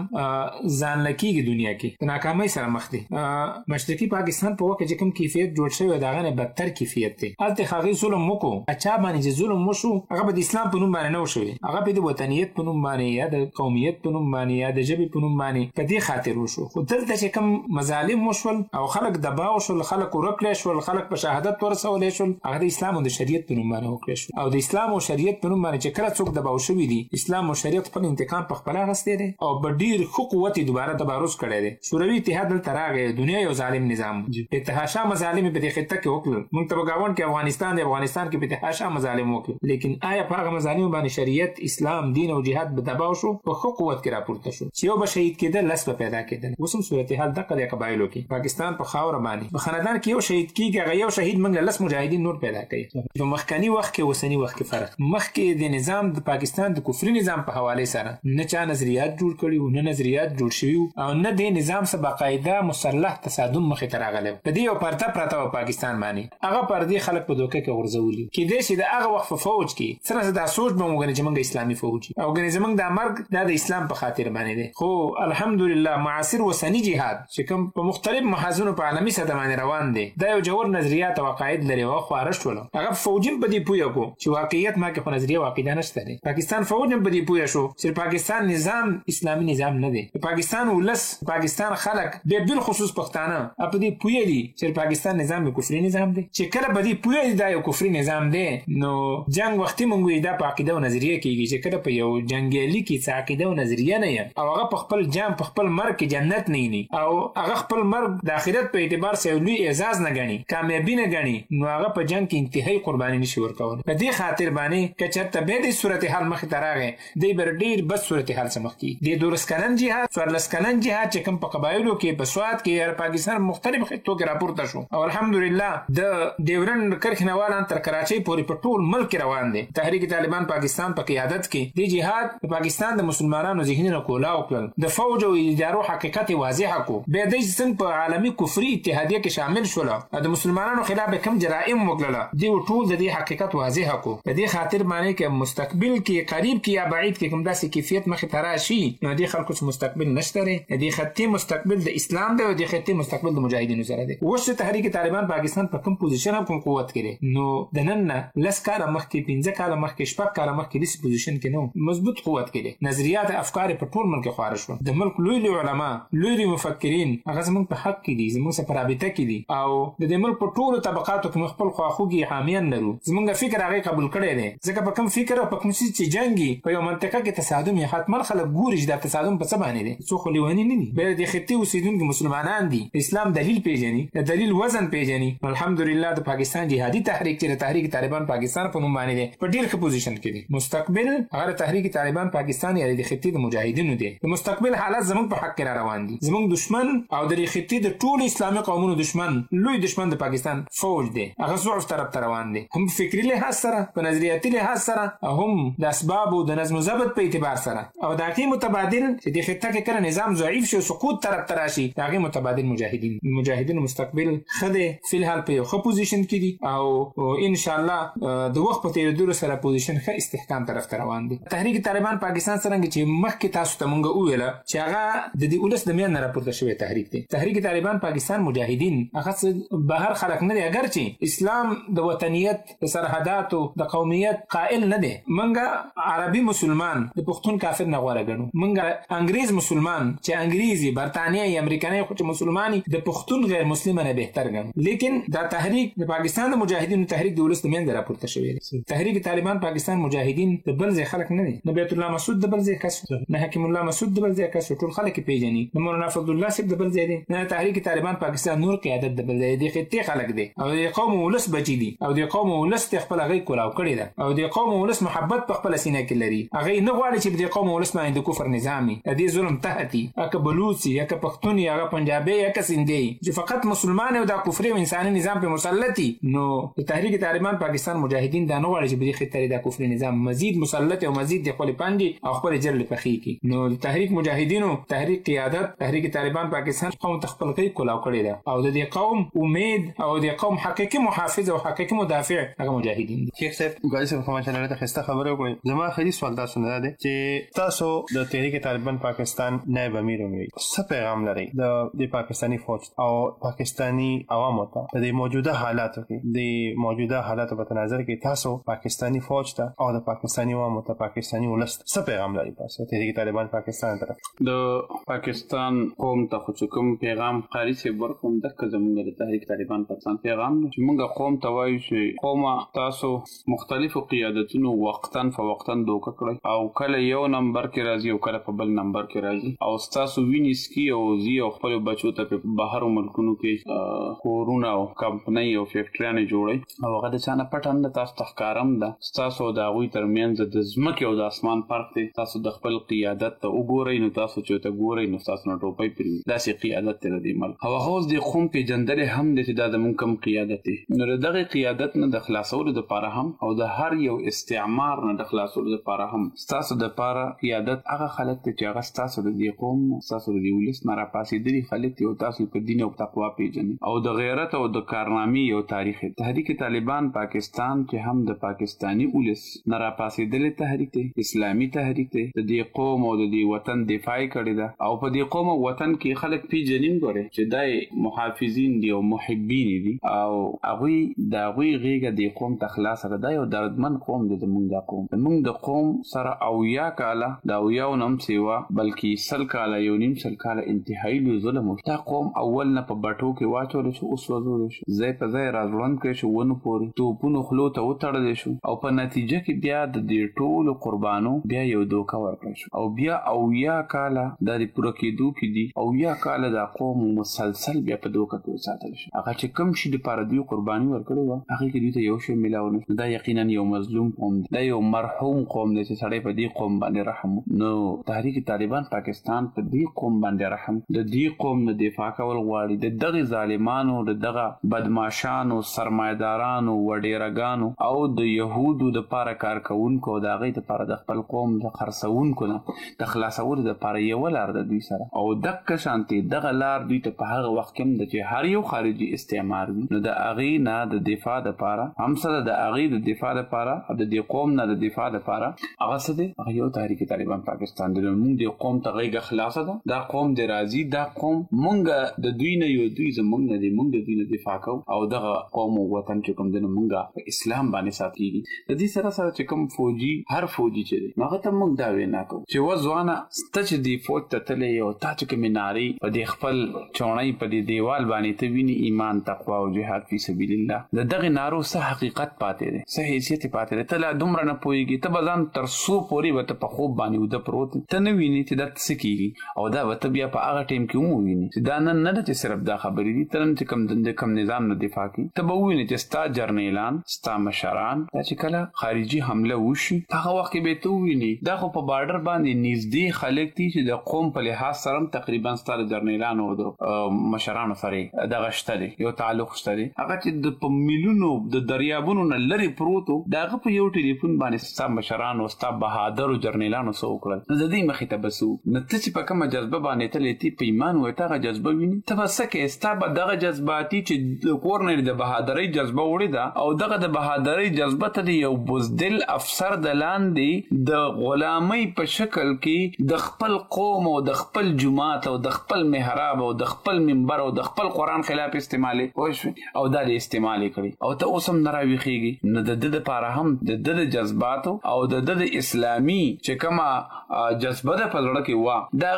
ځان لکېږي دنیا کې د ناکامۍ سره مخ دی. مشرقي پاکستان په وخت کې کوم کیفیت جوړ شوی د هغه نه بدتر کیفیت دی. هلته هغې ظلم وکړو، اچا باندې چې ظلم وشو هغه به د اسلام په نوم باندې نه وشوی، هغه به د وطنیت په نوم باندې یا د قومیت په نوم باندې یا د ژبې په نوم باندې په دې خاطر وشو. خو دلته چې کوم مظالم وشول او خلک دباو شول، خلک ورکړی شول، خلک په شهادت ورسولی شول، هغه د اسلام او د شریعت په نوم باندې وکړی شول. او د اسلام او شریعت په نوم باندې چې کله څوک دباو شوي دي، اسلام او شریعت خپل انتقام په خپله اخیستی دی او په ډېر ښه قوت یې دوباره تبارز کړی دی. شوروي اتحاد دلته راغی، دنیا یو ظالم نظام، اتحاشا مظالم یې په دې خطه کې وکړل. موږ ته په ګاونډ کې افغانستان دی، افغانستان کې په اتحاشا مظالم وکړل، لیکن آیا په هغه مظالمو باندې شریعت، اسلام، دین او جهاد به دباو شو؟ په ښه قوت کې راپورته شو چې یو به شهید کېده، لس به پیدا کېدل. اوس هم صورتحال دغه دی قبایلو کې. پاکستان په خاوره باندې په خاندان کې یو شهید کېږي، هغه یو شهید موږ له لس مجاهدین نور پیدا کوي. په مخکني وخت کې اوسني وخت کې فرق. مخکې د نظام د پاکستان د کفري نظام په حواله سره نه چا نظریات جوړ کړي وو، نه نظریات جوړ شوي وو او نه د نظام سره باقاعده مسلح تصادم مخې ته راغلی. په دې یو پرته پرته په پاکستان باندې هغه پردې خلک په دوکه کې غورځولي. کېدای شي د هغه وخت په فوج کې څه دا سوچ به وګڼي چې موږ اسلامي فوج او ګڼي زموږ دا مرګ دا د اسلام په خاطر باندې دی. خو الحمدلله معاصر وسني جهاد چې کوم په مختلف محاذونو په عالمي سطح باندې روان دی، دا یو جوړ نظریات او عقاید لري او خواره شول. هغه فوجیم په دې پوهه کو چې واقعیت ما کې خو نظریه او عقیده نشته دی. پاکستان فوج هم په دې پوهه شو چې پاکستان نظام اسلامي نظام نه دی. پاکستان ولس، پاکستان خلک به بل خصوص پښتانه په دې پوهه دي چې پاکستان نظام یو کفري نظام دی. چې کله په دې پوهه دي دا یو کفري نظام دی، نو جنگ وختي مونږ دا په عقیده او نظریه کېږي چې کله په یو جنگیالي کې څه عقیده او نظریه نه یم او هغه په خپل جام په خپل مرګ کې جنت نه ویني او هغه خپل مرګ د آخرت په اعتبار سره لوی اعزاز نه ګڼي، کامیابي نه ګڼي، نو هغه په جنگ کې انتهایی قرباني نشي ورکولی. په دې خاطر باندې که چېرته بیا د صورتحال مخې ته راغی، دی به ډېر بد صورتحال څخه مخ کېږي. د دولس کلن جهاد، څوارلس کلن جهاد چې کوم په قبایلو کې په سوات کې پاکستان مختلف خطو کې راپورته شو او الحمدلله د ډیورنډ کرښې نه والا تر کراچۍ پورې په ټول ملک روان دی. تحریک طالبان پاکستان په قیادت کې د جهاد د پاکستان د مسلمانانو ذهنونه کولاو کړل، د فوج او ادارو حقیقت واضح کړو. بیا د څنګه په عالمي کفري اتحادیه کې شامل شول او د مسلمانانو خلاف کوم جرائم وکړل، دی ټول د دې حقیقت واضح کړو. په دې خاطر باندې کې مستقبل کې قریب کې یا بعید کې کوم داسې کیفیت مخې ته راشي، نو د خلکو څخه مستقبل نشته دی. د خطي مستقبل د اسلام دی او د خطي مستقبل د مجاهدینو سره دی. اوس تحریک طالبان پاکستان په کوم پوزیشن او کوم قوت کې دی، نو د نن نه لس کاله مخکې، پنځه کاله مخکې، شپږ کاله مخکې داسې پوزیشن کې نو مضبوط قوت کې دی. نظریات افکار په ټول ملک خواره شول. د ملک لوی لوی علما، لوی لوی مفکرین هغه زموږ په حق کې دي، زموږ سره په رابطه کې دي او د دې ملک په ټولو طبقاتو کې خپل خواخوږي حامیان لرو. زموږ فکر هغه قبول کړی دی، ځکه په کوم فکر او په کوم څه چې جنګي په یو منطقه کې تصادم یې حتما خلک ګوري چې دا تصادم په څه باندې دی، څو خو لیوني نه دي. بیا د خطي اوسېدونکي مسلمانان دي، اسلام دلیل پیژني، د دلیل وزن پیژني. الحمدلله د پاکستان جهادي تحریک چې د تحریک طالبان پاکستان په نوم باندې دی په ډېر ښه پوزیشن کې دی. مستقبل هغه تحریک طالبان پاکستان یا د خطي د مجاهدینو دی. د مستقبل حالات زموږ په حق کې را روان دي. زموږ دشمن او د خطي د ټولو اسلامي قومونو دشمن، لوی دشمن د پاکستان فوج دی. هغه ضعف طرف ته روان دی، هم فکري لحاظ سره، په نظریاتي لحاظ سره، هم د اسباب او د نظم و ضبط په اعتبار سره او د هغې متبادل چې د خطه کې کله نظام ضعیف شي او سقوط طرف ته راشي، د هغې متبادل مجاهدین مجاهدینو مستقبل ښه دی، فی الحال په یو ښه پوزیشن کې دي او انشاءالله د وخت په تېرېدلو سره پوزیشن ښه استحکام طرف ته روان دي. تحریک طالبان پاکستان څرنګه چې مخکې تاسو ته مونږ وویله چې هغه د دې ولس د میان نه راپورته شوی تحریک دی. تحریک طالبان پاکستان مجاهدین هغه څه بهر خلک نه دي، اگر چې اسلام د وطنیت، د سرحداتو، د قومیت قائل نه دی. مونږ عربي مسلمان د پښتون کافر نه غوره ګڼو، مونږ انګریز مسلمان چې انګریز انګلیزي برتانیې امریکایي خو چې مسلماني د پښتون غیر مسلمان نه بهتر ګڼي. لیکن دا تحریک د پاکستان د مجاهدینو تحریک د ولس د منځ راپورته شوی دی. تحریک طالبان پاکستان مجاهدین د بل ځای خلک نه دي. نه بیت الله مسعود د بل ځای کس، نه حکیم الله مسعود د بل ځای کس، ټول خلک پیژني. نه مولانا فضل الله صاحب د بل ځای دي، نه تحریک طالبان پاکستان نور قیادت د بل ځای دي. خطي خلک دي او د قوم ولس بچی دي او د قوم ولس خپل غي کولاو کړی ده او د قوم ولس محبت په خپل سینه کې لري. هغه نه غواړي چې د قوم ولس باندې د کفر نظامي د دې ظلم تحتي اکه بلوچي اکه پښتون یا پنجابي یا که سندي چې فقط مسلمان او د کفر او انساني نظام په مسلطي. نو د تحریک طالبان پاکستان مجاهدین دا نه غواړي چې په دې خطر د کفر نظام مزید مسلط او مزید د خپل پنجي او خپل جل پخې کی. نو د تحریک مجاهدینو تحریک قیادت تحریک طالبان پاکستان قوم تخپل غي کولاو کړی ده او د دې قوم امید او د قوم حقيقي محافظ او حقيقي مدافع هغه مجاهدین دي. شیخ صاحب ګاډي صاحب کومه چلاره ته خسته خبره کوي. زما خري سوال تاسو نه ده چې تاسو د تحریک طالبان پاکستان نائب امیر وي، څه پیغام لري د د پاکستانی فوج او پاکستانی عوامو ته د موجوده حالاتو کې د موجوده حالاتو په نظر کې تاسو پاکستانی فوج ته او د پاکستانی عوامو ته پاکستانی ولس څه پیغام لري تاسو تحریک طالبان پاکستان طرف د پاکستان قوم ته خو کوم پیغام قاری سي ورکوم د زموږ د تحریک طالبان پاکستان پیغام چې موږ قوم ته وایو چې قومه تاسو مختلفو قیادتونو وقتاً فوقتاً دوکه کړی او کله یو نمبر کې راځي او کله په بل نمبر کې راځي او تاسو ویني سکی او زی او خپل بچو ته په بهر ملکونو کې کورونه او کمپنۍ او فیکټریانه جوړي او هغه د چانه پټن د تاسو تخکارم ده تاسو د غوي ترمنځ د زمکه او د اسمان فرق دی. تاسو د خپل قیادت ته وګورئ نو تاسو چې ته ګورئ نو تاسو نه ټوپۍ پرې داسې قیادت ته دی مل او هغه د قوم په جندل هم د چې د منکم قیادت نو دغه قیادت نه د خلاصولو د پاره هم او د هر یو استعمار نه د خلاصولو د پاره هم تاسو د پاره قیادت هغه خلک چې هغه تاسو د دې قوم تاسو د ولس نه راپاسې دي خلک او تاسو په دین او تقوا پیژني او د غیرت او د کارنامې یو تاریخ. تحریک طالبان پاکستان چې هم د پاکستانی ولس نه راپاسې دي تحریک دی اسلامي تحریک دی د دې قوم او د دې وطن دفاع کړی دا او په دې قوم او وطن کې خلک پیژنین ګوري چې دای محافظین دي او محبین دي او هغه دا غوي غیګه د قوم تخلاص را دی او دردمن قوم د موږ قوم موږ د قوم سره او یا کاله دا یو نم سیوا بلکې سل کاله یو نیم سل کاله انتهایی ظلم او تا قوم اول نه په بټو کې واچول شو اوس وځول شو زې په ځای راځوند کې شو ونه پوري توپونو خلو ته وتړل شو او په نتیجه کې بیا د دې ټولو قربانو بیا یو دوکا ورکړ شو او بیا او یا کاله د پوره کېدو کې دي او یا کاله دا قوم مسلسل بیا په دوکا کې ساتل شو. هغه چې کم شي د پاره دی قرباني ورکړو هغه کې دوی ته یو شی ملاو نه دا یقینا یو مظلوم قوم دا یو مرحوم قوم دی چې سړی په دې قوم باندې رحم نو تحریک طالبان پاکستان په دې قوم باندې رحم د دې قوم نه دفاع کول غواړي د دغه ظالمانو د دغه بدمعشانو سرمایدارانو وډیرګانو او د يهودو د پاره کارکونکو د هغه د پاره د خپل قوم د خرڅونکو نه د خلاصولو د پاره یو لار د دوی سره او دغه شانتي دغه لار دوی ته په هغه وخت کې د چې هر یو خارجي استعمار وي نو د اغي نه د دفاع د پاره هم سره د اغي د دفاع د پاره د دې قوم نه د دفاع د پاره هغه څه دي هغه یو تحریک طالبان پاکستان د موږ د قوم ته غیږه خلاصه ده دا قوم د راضي دا قوم مونږ د دوی نه یو دوی زمونږ نه دی مونږ د دوی نه دفاع کوو او دغه قوم او وطن چې کوم د مونږه په اسلام باندې ساتيږي د دې سره سره چې کوم فوجي هر فوجي چې دی هغه ته مونږ دا وینا کوو چې وځوانه ست چې دی فوج ته تلې او تا چې میناري په دې خپل چونای په دې دیوال باندې ته ویني ایمان تقوا او جهاد فی سبیل الله د دغه نارو سه حقیقت پاتې دی سه حیثیت پاتې دی ته لا دومره نه پويږي ته بزان تر سو پوری وته په خوب باندې ود پروت ته نه ویني چې د سکیږي او دا وته بیا په هغه ټیم کې مو ویني چې دا نه نه چې صرف دا خبرې دي ترن چې کم د کم نظام نه دفاع کی ته به ویني چې ستا جرنیلان ستا مشران چې کله خارجي حمله وشي هغه وخت به ته ویني دا خو په بارډر باندې نږدې خلک دي چې د قوم په لحاظ سره تقریبا ستاره جرنیلان او د مشرانو سره دغه شته یو تعلق شته هغه چې د میلیونو د دریابونو نه لري پروتو داغه په یو ټلیفون باندې ستا مشران او ستا بهادر او جرنیلانو سو کړل نو د دې مخې ته بسو نو ته چې په کومه جذبه باندې تلې تی په ایمان وې تا جذبه ویني ته وسکه ستا به دغه جذباتي چې کورنر د بهادرۍ جذبه وړي دا او دغه د بهادرۍ جذبه ته یو بوزدل افسر د لاندې د غلامۍ په شکل کې د خپل قوم او د خپل جماعت او د خپل محراب او د خپل منبر او د خپل قران خلاف استعمالي او دا د استعمالي کړی او ته اوسم نراوي خيږي نو د د لپاره هم د د جذبات او د د اسلامي چې کما جذبه د پلوړه کې وا دا غي د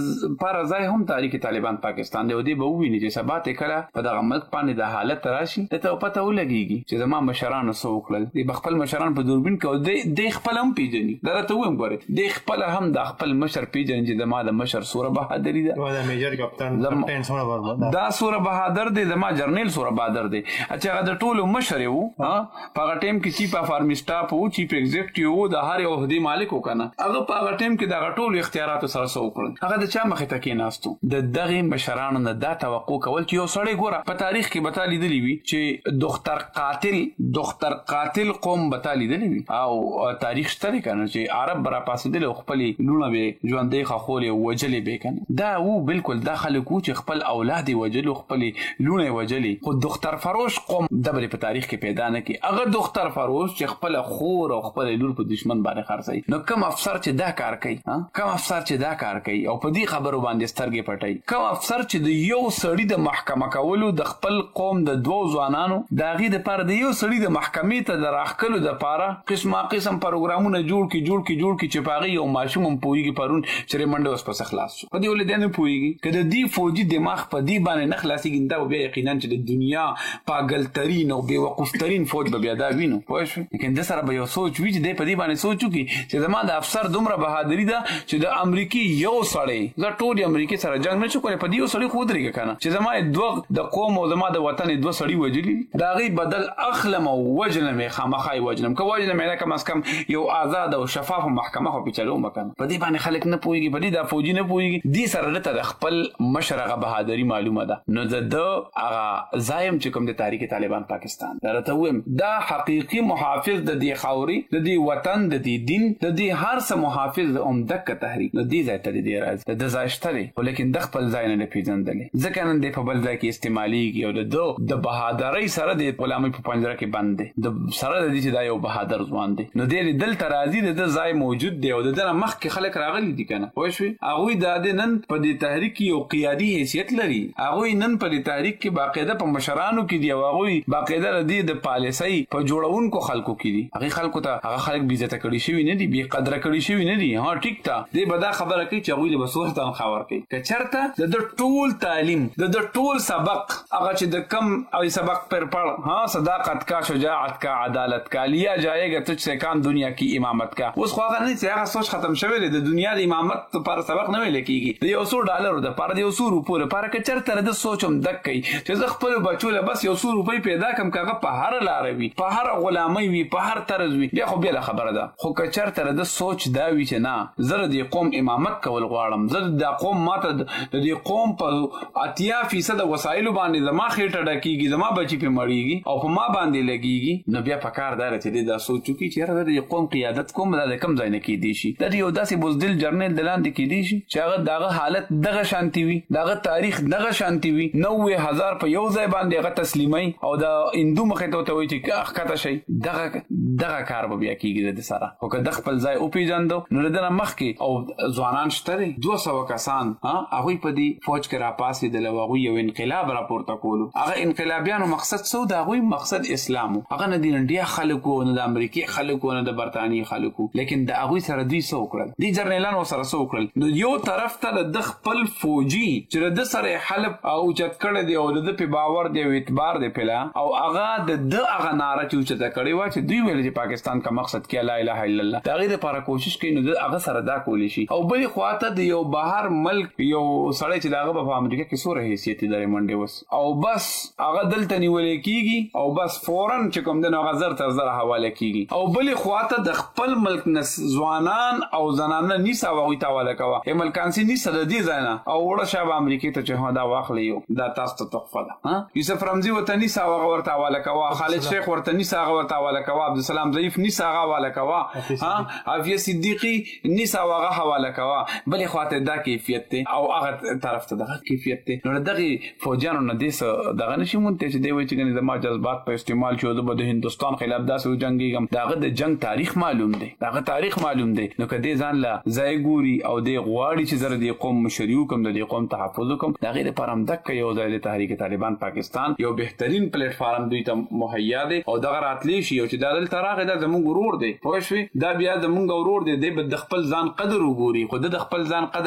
پر ځای هم تحریک طالبان پاکستان دی او دی به وویني چې سبا ته کله په دغه ملک باندې د حالت راشي ته پته ولګيږي چې زما مشرانو څه وکړل. د خپل مشران په دوربین کې د خپل هم پیژني دا ته وایم ګوره د خپل هم د خپل مشر پیژني چې زما د مشر سوره بهادری ده دا میجر کپتان کپتان سوره بهادر دا سوره بهادر دی زما جرنیل سوره بهادر دی چې هغه د ټولو مشر وو ها په هغه ټیم کې چیف اف آرمی سټاف وو چیف ایگزیکټیو د هر یو عہدې مالک وکنه هغه په هغه ټیم کې د ټولو اختیاراتو سره سره وکړل. هغه د چا مخې ته کېناستو د دغه مشرانو نه دا توقع کول چې یو سړی ګوره په تاریخ کې به تا لیدلی وي چې دختر قاتل دختر قاتل قوم به تا لیدلی وي او تاریخ شته دی کنه چې عرب برا پاسېدل او خپل لونه به ژوندې خخولې وجلې به کنه دا وو بالکل دا خلکو چې خپل اولاد وجلو خپل لونه وجلې خو دختر فروش قوم د بل په تاریخ کې پیدا نه کی. هغه دختر فروش چې خپل خور او خپل لور په دشمن باندې خرڅي نو کوم افسر چې دا کار کوي کوم افسر چې دا کار کوي او په دې خبرو باندې سترګې پټي کوم افسر چې د یو سړی د محکمه کولو د خپل قوم د دوو ځوانانو داغي د پر د یو سړی د محکمې ته د راخلو د پاره قسمه قسم پروګرامونه جوړ کی جوړ کی جوړ کی چې پاغي او ماشوم پوریږي پرون چې منډه اوس پس خلاص شو په دې ولې دنه پوریږي کله دی فوجي دماغ په دې باندې نه خلاصيږي دا به یقینا چې د دنیا پاگل ترين او بے وقوف ترين فوج به بیا دا وینو پوه شو لیکن د سره به یو سوچ وی چې په دې باندې سوچو کی چې زما د افسر دومره بهادری ده چې د امریکای یو سړی زه ټول امریکای سره جنگ نه چکو په دې یو سړی خو درېږي کنه چې زما دوه د قوم او زما د وطن دوه سړی وجلی دا غي بدل اخلم او وجنم خامخای وجنم کو وجنم نه کم اس کم یو آزاد او شفاف محکمه خو پچلو مکان په دې باندې خلک نه پويږي په دې د فوجي نه پويږي دې سره ته خپل مشرغه بهادری معلومه ده نو د هغه زایم چې کوم د تاریخ طالبان پاکستان درته ویم دا حقيقي محافظ د دې خاوري د دې وطن د دې دین د دې هر څه محافظ اوم دک تحریک نو دې ځای ته دې راځي د ځایشتري ولیکن د خپل ځای نه پیژندلې ځکه نن د په بل ځای کې استعمالي او د د بهادرۍ سره د غلامي په پنجره کې بند دي د سره د دې چې دا یو بهادر ځوان دی نو دې دل ترازی د ځای موجود دی او د دغه مخ کې خلک راغلي دي کنه پوه شو هغه د نن په دې تحریک یو قیادي حیثیت لري هغه نن په دې تحریک کې باقاعده په مشرانو کې دی او هغه باقاعده د د پالیسۍ په جوړونکو خلکو کې دي هغه خلکو ته هغه خلک بي عزت کړي شوی نه دي بي قدر کړي شوی نه دي ها ټیک تا دې بدا خبره کوي چې هغه له بسورته خبر کوي که چرته د ټول تعلیم د ټول سبق هغه چې د کم او سبق پر پړ ها صداقت کا شجاعت کا عدالت کا لیا جائے گا تجھ سے کام دنیا کی امامت کا اوس خو هغه نه چې هغه سوچ ختم شوی دی د دنیا د امامت پر سبق نه ویل کیږي د یو څو ډالر د پر د یو څو روپو لپاره که چرته د سوچم دک کوي چې زه خپل بچو له بس یو څو روپۍ پیدا کم کاغه په هر لار وي په هر غلامي وي په هر طرز وي بیا خو بیا خبره ده خو که چرته د سوچ دا وی چې نه زره د قوم امامت کول غواړم زه د قوم ماته د دې قوم په اتیا فیصد وسایل باندې زما خېټه ډکیږي زما بچی په مړیږي او په ما باندې لګیږي نو بیا په کار دار چې دا سوچو کی چې د قوم قیادت کوم د کم ځای نه کی دي شي د یو داسې بوزدل جرنیل دلاندې کی دي شي چې هغه دغه حالت دغه شانتي وي دغه تاریخ دغه شانتي وي نوې هزار په یو ځای باندې هغه تسلیمي او د هندو مخې ته وي چې اخ کته شي دغه دغه کار به بیا کیږي د سره او که د خپل ځای او پیژندو نو دنه مخ کې او ځوانان شته دوه سوه کسان ها هغه په دې فوج کې را پاسې د لوغوي یو انقلاب راپورته کولو هغه انقلابیانو مقصد څه دا غوي مقصد اسلام هغه نه د انډیا خلکو نه د امریکای خلکو نه د برتانیې خلکو لیکن د هغه سره دوی څه وکړل دي جرنیلانو سره څه وکړل نو یو طرف ته د خپل فوجي چې د سره حلب او چت کړه دی او د په باور دی او اعتبار دی پلا او هغه د د هغه ناره چې چت کړي وا چې دوی ویل چې پاکستان کا مقصد کې لا اله الا الله دا غیر لپاره کوشش کوي نو د هغه سره دا کولی شي او بل خواته د یو بهر ملک یو سړی چې داغه په امریکا کې سوره حیثیت لري منډه وس او بس هغه دلته نیولې کیږي او بس فورن چې کوم د غزر تر زره حواله کیږي او بل خواته د خپل ملک نس ځوانان او زنانه نیسا وغوي تاواله کوا املکانسي نیسا د دې ځای نه او وړه شاب امریکا ته چې دا واخلې یو دا تاسو ته تحفه ده ها یوسف رمزي وطني سا وغه ورته حواله کوا خالد شیخ ورته نیسا هغه ورته حواله کوا عبدالسلام ضعیف نیسا هغه حواله کوا ها عافیه صدیقي نیسا هغه حواله کوا بل خواته دا کیفیت ته او هغه طرف ته دغه کیفیت ته نو دغه فوجانو نه دې دغه نشي مونته چې دی وایي چې د ما جذبات په استعمال شو د هندستان خلاف داسې جنگي دغه د جنگ تاریخ معلوم دی دغه تاریخ معلوم دی نو کدی ځان لا ځای ګوري او د غواړي چې زره د قوم مشریو کوم د قوم تحفظ کوم دغه لپاره هم دک یو ځای د تحریک طالبان پاکستان یو بهترین پلیټ فارم دوی ته مهیا دی او دغه راتلی شي او چې د تراغه د زموږ ورور دی پوه شو دا بیا زموږ ورور دی د خپل ځان قدر وګوري خو د خپل ځان قدر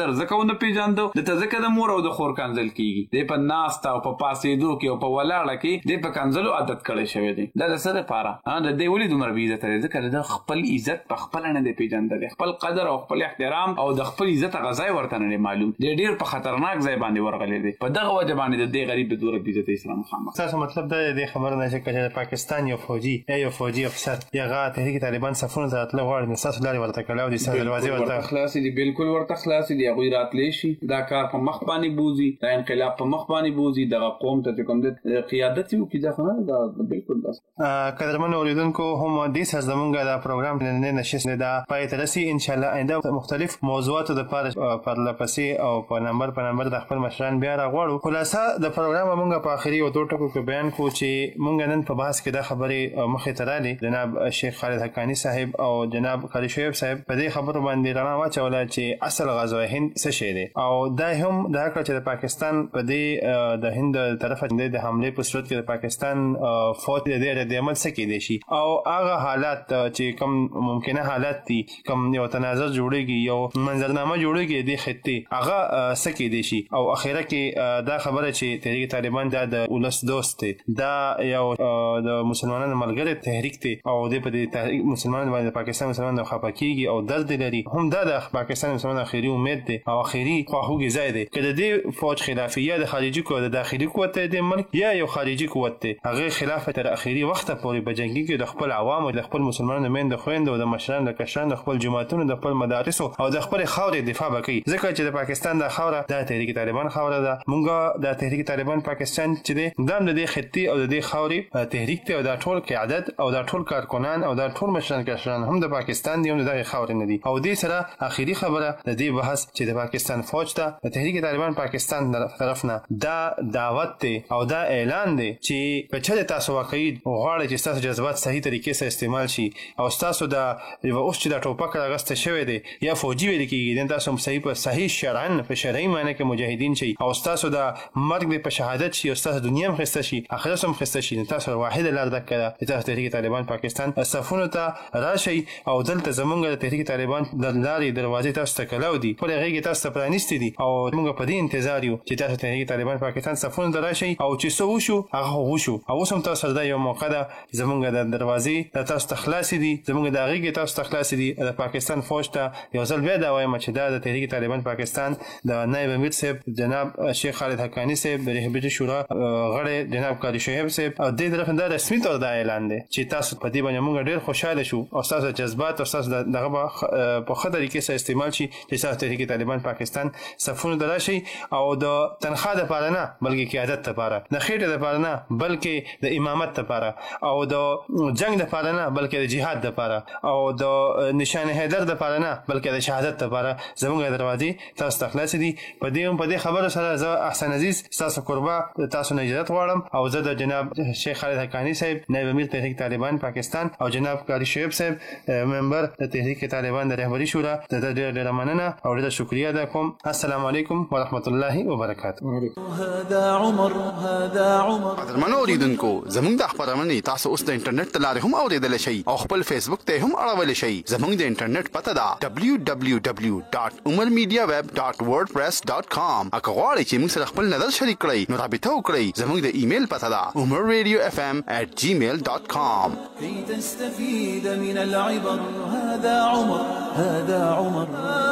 قدر زکونه پیژاندو د تزکه د مور او د خور کنزل کیږي د په ناستا او په پاسېدو کې او په ولاړه کې د په کنزلو عادت کړی شوی دی دا د سره لپاره ها د دې ولې دومره بي عزت لري ځکه د خپل عزت په خپل نه دی پیژندل خپل قدر او خپل احترام او د خپل عزت غځای ورته نه معلوم دی ډیر په خطرناک ځای باندې ورغلی دی په دغه وجه باندې د دې غریب د دوره بي عزت اسلام خامخ تاسو مطلب دا دی خبره نه چې پاکستان یو فوجي یو فوجي افسر یغه تحریک طالبان صفونه ذاتله غواړي نو تاسو لاري ورته کلاو دي سره دروازې ورته خلاص دي بالکل ورته خلاص دي هغه راتلې شي دا کار په مخ باندې بوزي دا انقلاب په مخ باندې بوزي دغه قوم ته کوم د قیادت یو کې دا نه دا بالکل بس قدرمن اوریدونکو هم دې سره زمونږ دا پروګرام نه نشي دا پای ته رسي ان شاء الله آینده مختلف موضوعات د پر لپسې او په نمبر په نمبر د خپل مشران بیا راغواړو خلاصه د پروګرام مونږ په اخري او دوه ټکو کې بیان کو چې مونږ نن په بحث کې دا خبرې مخې ته راځي جناب شیخ خالد حقانی صاحب او جناب قاری شعیب صاحب په دې خبرو باندې رڼا واچوله چې اصل غزوه هند څه شی دی او دا هم دا کړ چې د پاکستان په دې د هند طرفه د حمله په صورت کې د پاکستان فوج د دې عمل څه کېدی شي او هغه حالات چې کوم ممکنه حالات دي کوم یو تنازع جوړیږي یو منظرنامه جوړیږي د خطې هغه څه کېدی شي او اخیره کې دا خبره چې تحریک طالبان دا د ولس دوست دی دا یو د مسلمانانو ملګری تحریک دی او د په دې مسلمانانو باندې پاکستان مسلمانانو خپکیږي او درد لري هم دا د پاکستان مسلمانانو اخیری امید دی او اخیری خواهوږي ځای دی کله د فوج خلافیه د خارجي قوت د داخلي قوت د ملک یا یو خارجي قوت دی هغه خلاف تر اخیری وخت پورې بجنګي کې د خپل عوامو د خپل مسلمانانو مند خويند او د مشران د کشران د خپل جماعتونو د خپل مدارس او د خپل خاورې دفاع وکړي ځکه چې د پاکستان د خاوره د تحریک طالبان خاوره ده مونږه د تحریک طالبان پاکستان چې دی د دې خطي او د دې خاورې تحریک ته او د ټول قیادت او د ټول کارکنان او د ټول مشران کشران هم د پاکستان دی هم د خاورې نه دي او دې سره اخیری خبره د دې بحث چې د پاکستان فوج ته د تحریک طالبان پاکستان طرف نه دا دعوت دی او دا اعلان دی چې په چا تاسو واقعي غواړئ چې تاسو جذبات صحیح طریقې سره استعمال شي او تاسو د اوس چې د ټوپک راغسته شوی دی یا فوجي ویل کېږي تاسو صحیح په صحیح شرعن په شرعي معنی کې مجاهدین شي او تاسو د مرګ په شهادت شي او تاسو دنیا هم خسته شي اخرت هم خسته شي تاسو واحد لار ده کړه چې تحریک طالبان پاکستان صفونه ته راشي او دلته زمونږ د تحریک طالبان د لارې دروازې تاسو ته کلاو دي په هغه کې تاسو پرانیستي دي او موږ په دې انتظار یو چې تاسو تحریک طالبان پاکستان صفونه ته راشي او چې څه وشو هغه وشو او اوس هم تاسو د یو موقع ده زمونږ د دروازې د تاسو تخلاص دي زمونږ د هغه کې تاسو تخلاص دي د پاکستان فوج ته یو ځل بیا دا وایم چې دا د تحریک طالبان پاکستان د نائب امیر صاحب جناب شیخ خالد حقانی صاحب د رهبری شورا غړي جناب قاری شعیب صاحب او د طرف دا رسمي تور دا اعلان دی چې تاسو په دې باندې موږ ډېر خوشاله شو او تاسو جذبات او تاسو دغه په خطر کې سره استعمال شي چې تاسو تحریک طالبان پاکستان صفونه دراشي او د تنخواه لپاره نه بلکې قیادت لپاره د خېټه لپاره نه بلکې د امامت لپاره او د جنگ لپاره نه بلکې د جهاد لپاره او د نشان حیدر لپاره نه بلکې د شهادت لپاره زموږ دروازې تاسو تخلاص دي په دې په دې خبره سره زه احسن عزیز تاسو قربا تاسو نه اجازه غواړم او زه د جناب شیخ خالد حقانی صاحب نائب امیر تحریک طالبان پاکستان او جناب قاری شعیب صاحب ممبر د تحریک طالبان د رهبری شورا د ډېر مننه او ډېر شکریا ده کوم السلام علیکم ورحمت الله وبرکاته هذا عمر هذا عمر قدرمنو اوریدونکو زموږ د خبرونه تاسو اوس د انټرنیټ تلاره هم اوریدل شئ او خپل فیسبوک ته هم اړول شئ زموږ د انټرنیټ پته ده دبليو دبليو دبليو ډاټ عمر میډیا ویب ډاټ ورډپریس ډاټ کام اګه غواړئ چې موږ سره خپل نظر شریک کړئ نو رابطه وکړئ زموږ د ایمیل پته ده عمر رادیو اف ام at gmail dot com كي تستفيد من العبر هذا عمر هذا عمر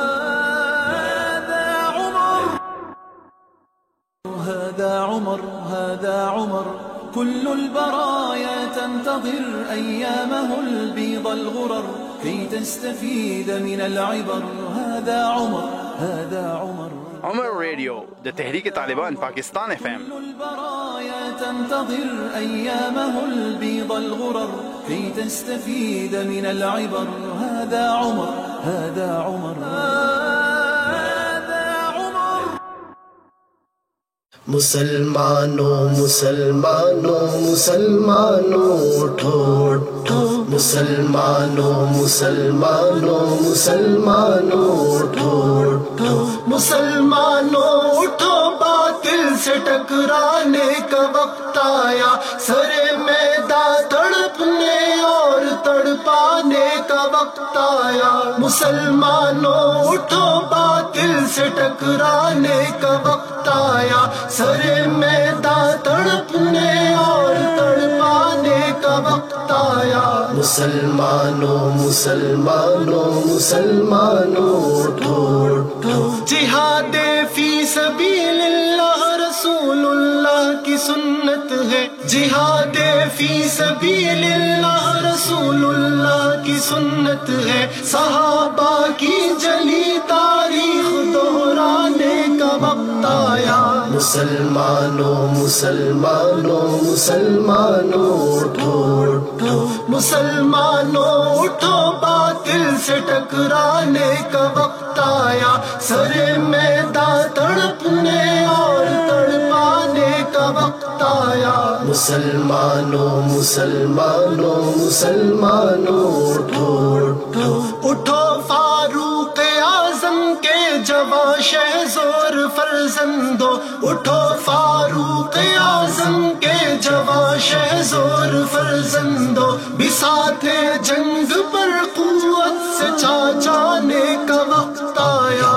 هذا عمر هذا عمر هذا عمر كل البرايا تنتظر أيامه البيض الغرر كي تستفيد من العبر هذا عمر هذا عمر عمر رادیو د تحریک طالبان پاکستان اف ام كل البرايا تنتظر أيامه البيض الغرر كي تستفيد من العبر هذا عمر هذا عمر मुसलमानों मुसलमानों मुसलमानों उठो उठो मुसलमानों मुसलमानों मुसलमानों उठो उठो मुसलमानों उठो बातिल से टकराने का वक्त आया सरे मैदान तड़पने और तड़पाने का वक्त आया آیا، مسلمانوں اٹھو باطل سے ٹکرانے کا وقت آیا، سر میدان تڑپنے اور تڑپانے کا وقت آیا، مسلمانوں مسلمانوں مسلمانوں اٹھو اٹھو، جہاد فی سبیل اللہ رسول اللہ کی سنت ہے، جہاد فی سبیل اللہ رسول اللہ کی سنت ہے، صحابہ کی جلی تاریخ دہرانے کا وقت آیا، مسلمانوں مسلمانوں مسلمانوں اٹھو اٹھو، مسلمانوں اٹھو باطل سے ٹکرانے کا وقت آیا، سر میدان تڑپنے اور تڑپانے کا وقت آیا، مسلمانوں مسلمانوں مسلمانوں اٹھو اٹھو، اٹھو فاروق اعظم کے جواں شہزور فرزندو، اٹھو فاروق اعظم کے جواں شہزور فرزندو، بساط جنگ پر قوت سے چاچانے کا وقت آیا،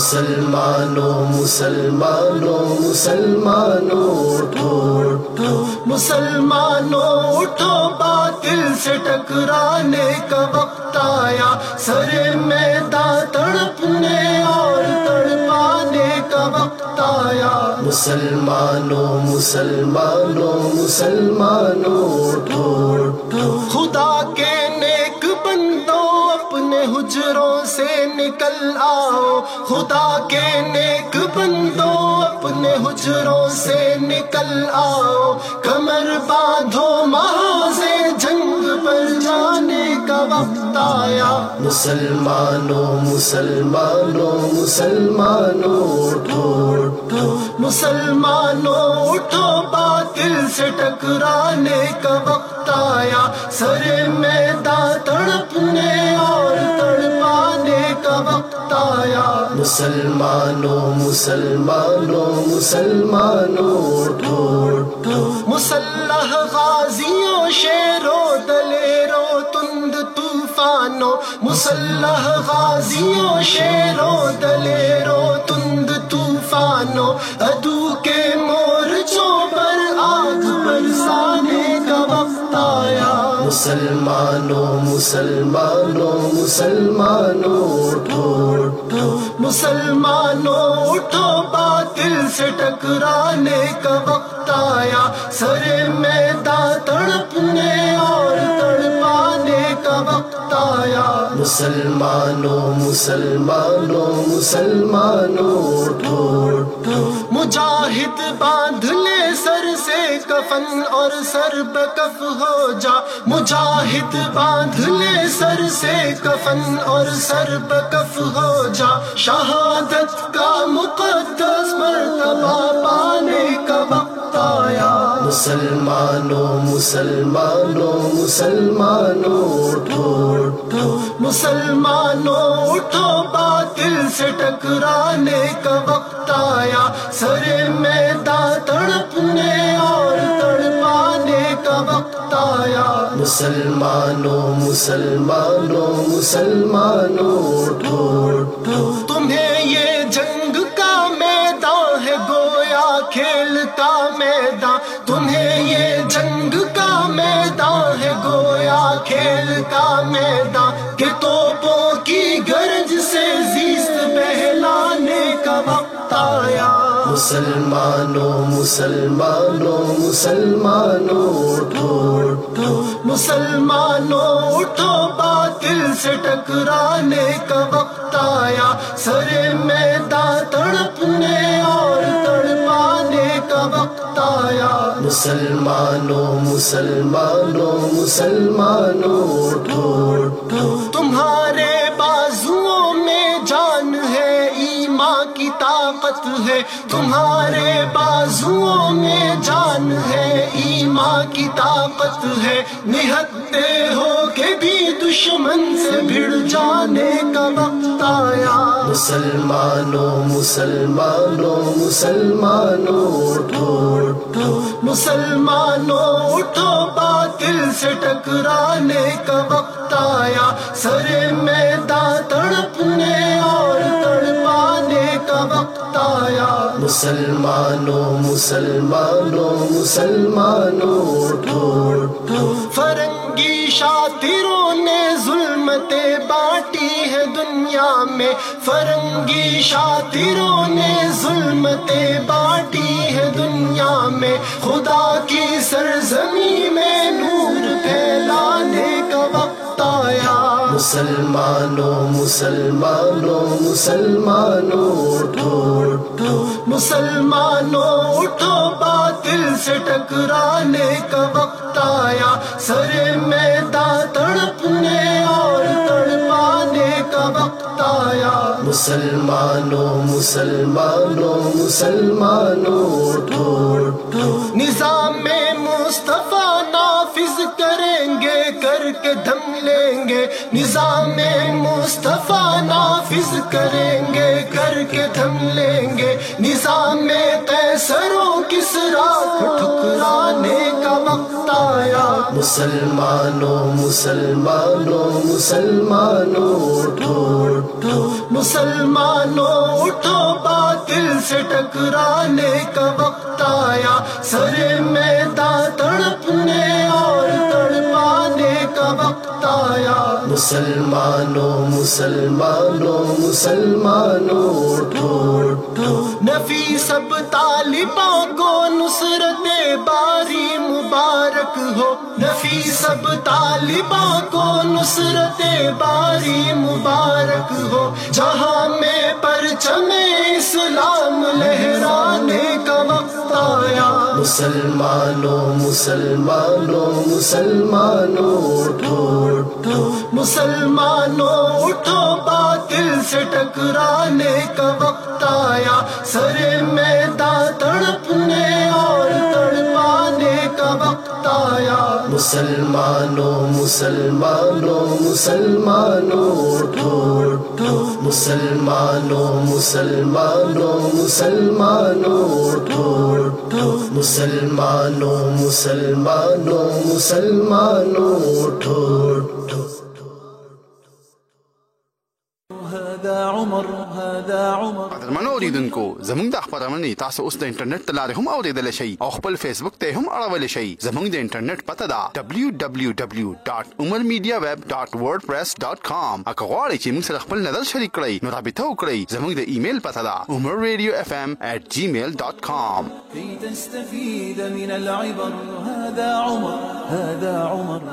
مسلمانوں مسلمانوں مسلمانوں اٹھو اٹھو، مسلمانوں اٹھو باطل سے ٹکرانے کا وقت آیا، سر میدان تڑپنے اور تڑپانے کا وقت آیا، مسلمانوں مسلمانوں مسلمانوں اٹھو اٹھو، خدا کے نیک بندوں اپنے حجروں سے نکل آؤ، خدا کے نیک بندوں اپنے حجروں سے نکل آؤ، کمر باندھو محاذ جنگ پر جانے کا وقت آیا، مسلمانوں مسلمانوں مسلمانوں اٹھو اٹھو، مسلمانوں اٹھو باطل سے ٹکرانے کا وقت آیا، سر میدان تڑپنے اور تڑپانے کا وقت آیا، مسلمانوں مسلمانوں مسلمانوں اٹھو اٹھو، مسلح غازیوں شیروں دلیروں تند طوفانوں، مسلح غازیوں شیروں دلیروں تند طوفانوں، عدو کے مورچوں پر آگ برسانے کا وقت آیا، مسلمانوں مسلمانوں مسلمانوں اٹھو اٹھو، مسلمانوں اٹھو باطل سے ٹکرانے کا وقت آیا، سر میدان تڑپنے اور تڑپانے کا وقت آیا، مسلمانوں مسلمانوں مسلمانوں اٹھو اٹھو، مجاہد باندھ لے سر سے کفن اور سر بکف ہو جا، مجاہد باندھ لے سر سے کفن اور سر بکف ہو جا، شہادت کا مقدس مرتبہ پانے کا وقت آیا، مسلمانوں مسلمانوں مسلمانوں اٹھو اٹھو، مسلمانوں اٹھو باطل سے ٹکرانے کا وقت آیا، سر میدان تڑپنے اور تڑپانے کا وقت آیا، مسلمانوں مسلمانوں مسلمانوں اٹھو اٹھو، تمہیں یہ جنگ کا میدان ہے گویا کھیل کا میدان، تمہیں یہ جنگ کا میدان ہے گویا کھیل کا میدان، کہ توپوں کی گرج سے زیست بہلانے کا وقت آیا، مسلمانوں مسلمانوں مسلمانوں اٹھو اٹھو، مسلمانوں اٹھو باطل سے ٹکرانے کا وقت آیا، سر میدان تڑپنے اور تڑپانے کا وقت آیا، مسلمانوں مسلمانوں مسلمانوں اٹھو اٹھو، تمہارے بازوؤں میں جان ہے ایمان کی طاقت ہے، تمہارے بازوؤں میں جان ہے ایمان کی طاقت ہے، نہتے ہو کے بھی دشمن سے بھڑ جانے کا وقت آیا. مسلمانوں مسلمانوں مسلمانوں اٹھو اٹھو مسلمانوں اٹھو باطل سے ٹکرانے کا وقت آیا. سرے میدان تڑپنے اور تڑپانے کا وقت آیا. مسلمانوں مسلمانوں مسلمانوں اٹھو اٹھو. فرنگی شاطروں نے ظلمتیں بانٹی ہے دنیا میں. فرنگی شاطروں نے ظلمتیں بانٹی ہے دنیا میں. خدا کی سرزمین میں نور پھیلانے کا وقت آیا. مسلمانوں مسلمانوں مسلمانوں اٹھو اٹھو مسلمانوں اٹھو باطل سے ٹکرانے کا وقت آیا. سرے میدان تڑپنے اور تڑپانے کا وقت آیا. مسلمانوں مسلمانوں مسلمانوں اٹھو اٹھو. نظام مصطفیٰ نافذ کریں گے کر کے دم لیں گے. نظام مصطفیٰ نافذ کریں گے کر کے دم لیں گے. نظام قیصروں کسریٰ کو ٹھکرانے کا وقت آیا. مسلمانوں مسلمانوں مسلمانوں اٹھو اٹھو مسلمانوں اٹھو باطل سے ٹکرانے کا وقت آیا. سرے میدان تڑپنے اور تڑپانے کا وقت آیا. مسلمانوں مسلمانوں مسلمانوں اٹھو اٹھو. نفی سب طالباں کو نصرت باری مبارک ہو. نفی سب طالباں کو نصرت باری مبارک ہو. جہاں میں پرچم اسلام لہرانے کا وقت آیا. مسلمانوں مسلمانوں مسلمانوں اٹھو اٹھو مسلمانوں اٹھو باطل سے ٹکرانے کا وقت آیا. سرے میدان تڑپنے اور تڑپانے کا وقت آیا. مسلمانوں مسلمانوں مسلمانوں اٹھو اٹھو مسلمانوں مسلمانوں مسلمانوں اٹھو اٹھو مسلمانوں مسلمانوں مسلمانوں اٹھو اٹھو. هذا عمر هذا عمر. قدرمنو اوریدونکو زموږ د خبرونې تاسو اوس د انټرنیټ ته لارې هم اوریدلی شئ او خپل فیسبوک ته هم اړولی شئ. زموږ د انټرنیټ پته ده ډبلیو ډبلیو ډبلیو ډاټ عمر میډیا ویب ډاټ ورډ پریس ډاټ کام. که غواړئ چې موږ سره خپل نظر شریک کړئ نو رابطه وکړئ. زموږ د ایمیل پته ده عمر رادیو اف ام ایٹ جیمیل ډاٹ کام. كي تستفيد من العبر. هذا عمر هذا عمر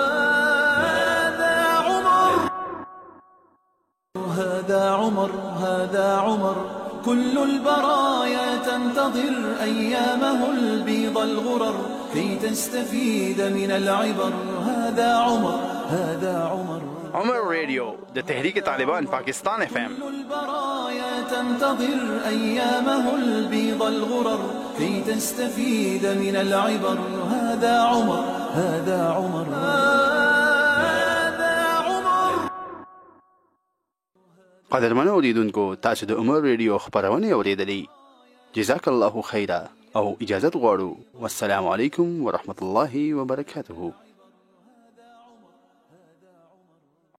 هذا عمر هذا عمر. كل البرايا تنتظر أيامه البيض الغرر كي تستفيد من العبر. هذا عمر هذا عمر. عمر ریڈیو د تحریک طالبان پاکستان ایف ایم. كل البرايا تنتظر أيامه البيض الغرر كي تستفيد من العبر. هذا عمر هذا عمر. قدرمنو اوریدونکو تاسو د عمر ریډیو خبرونه اوریدلې. جزاک الله خیره او اجازت غواړو. والسلام علیکم ورحمت الله وبرکاته.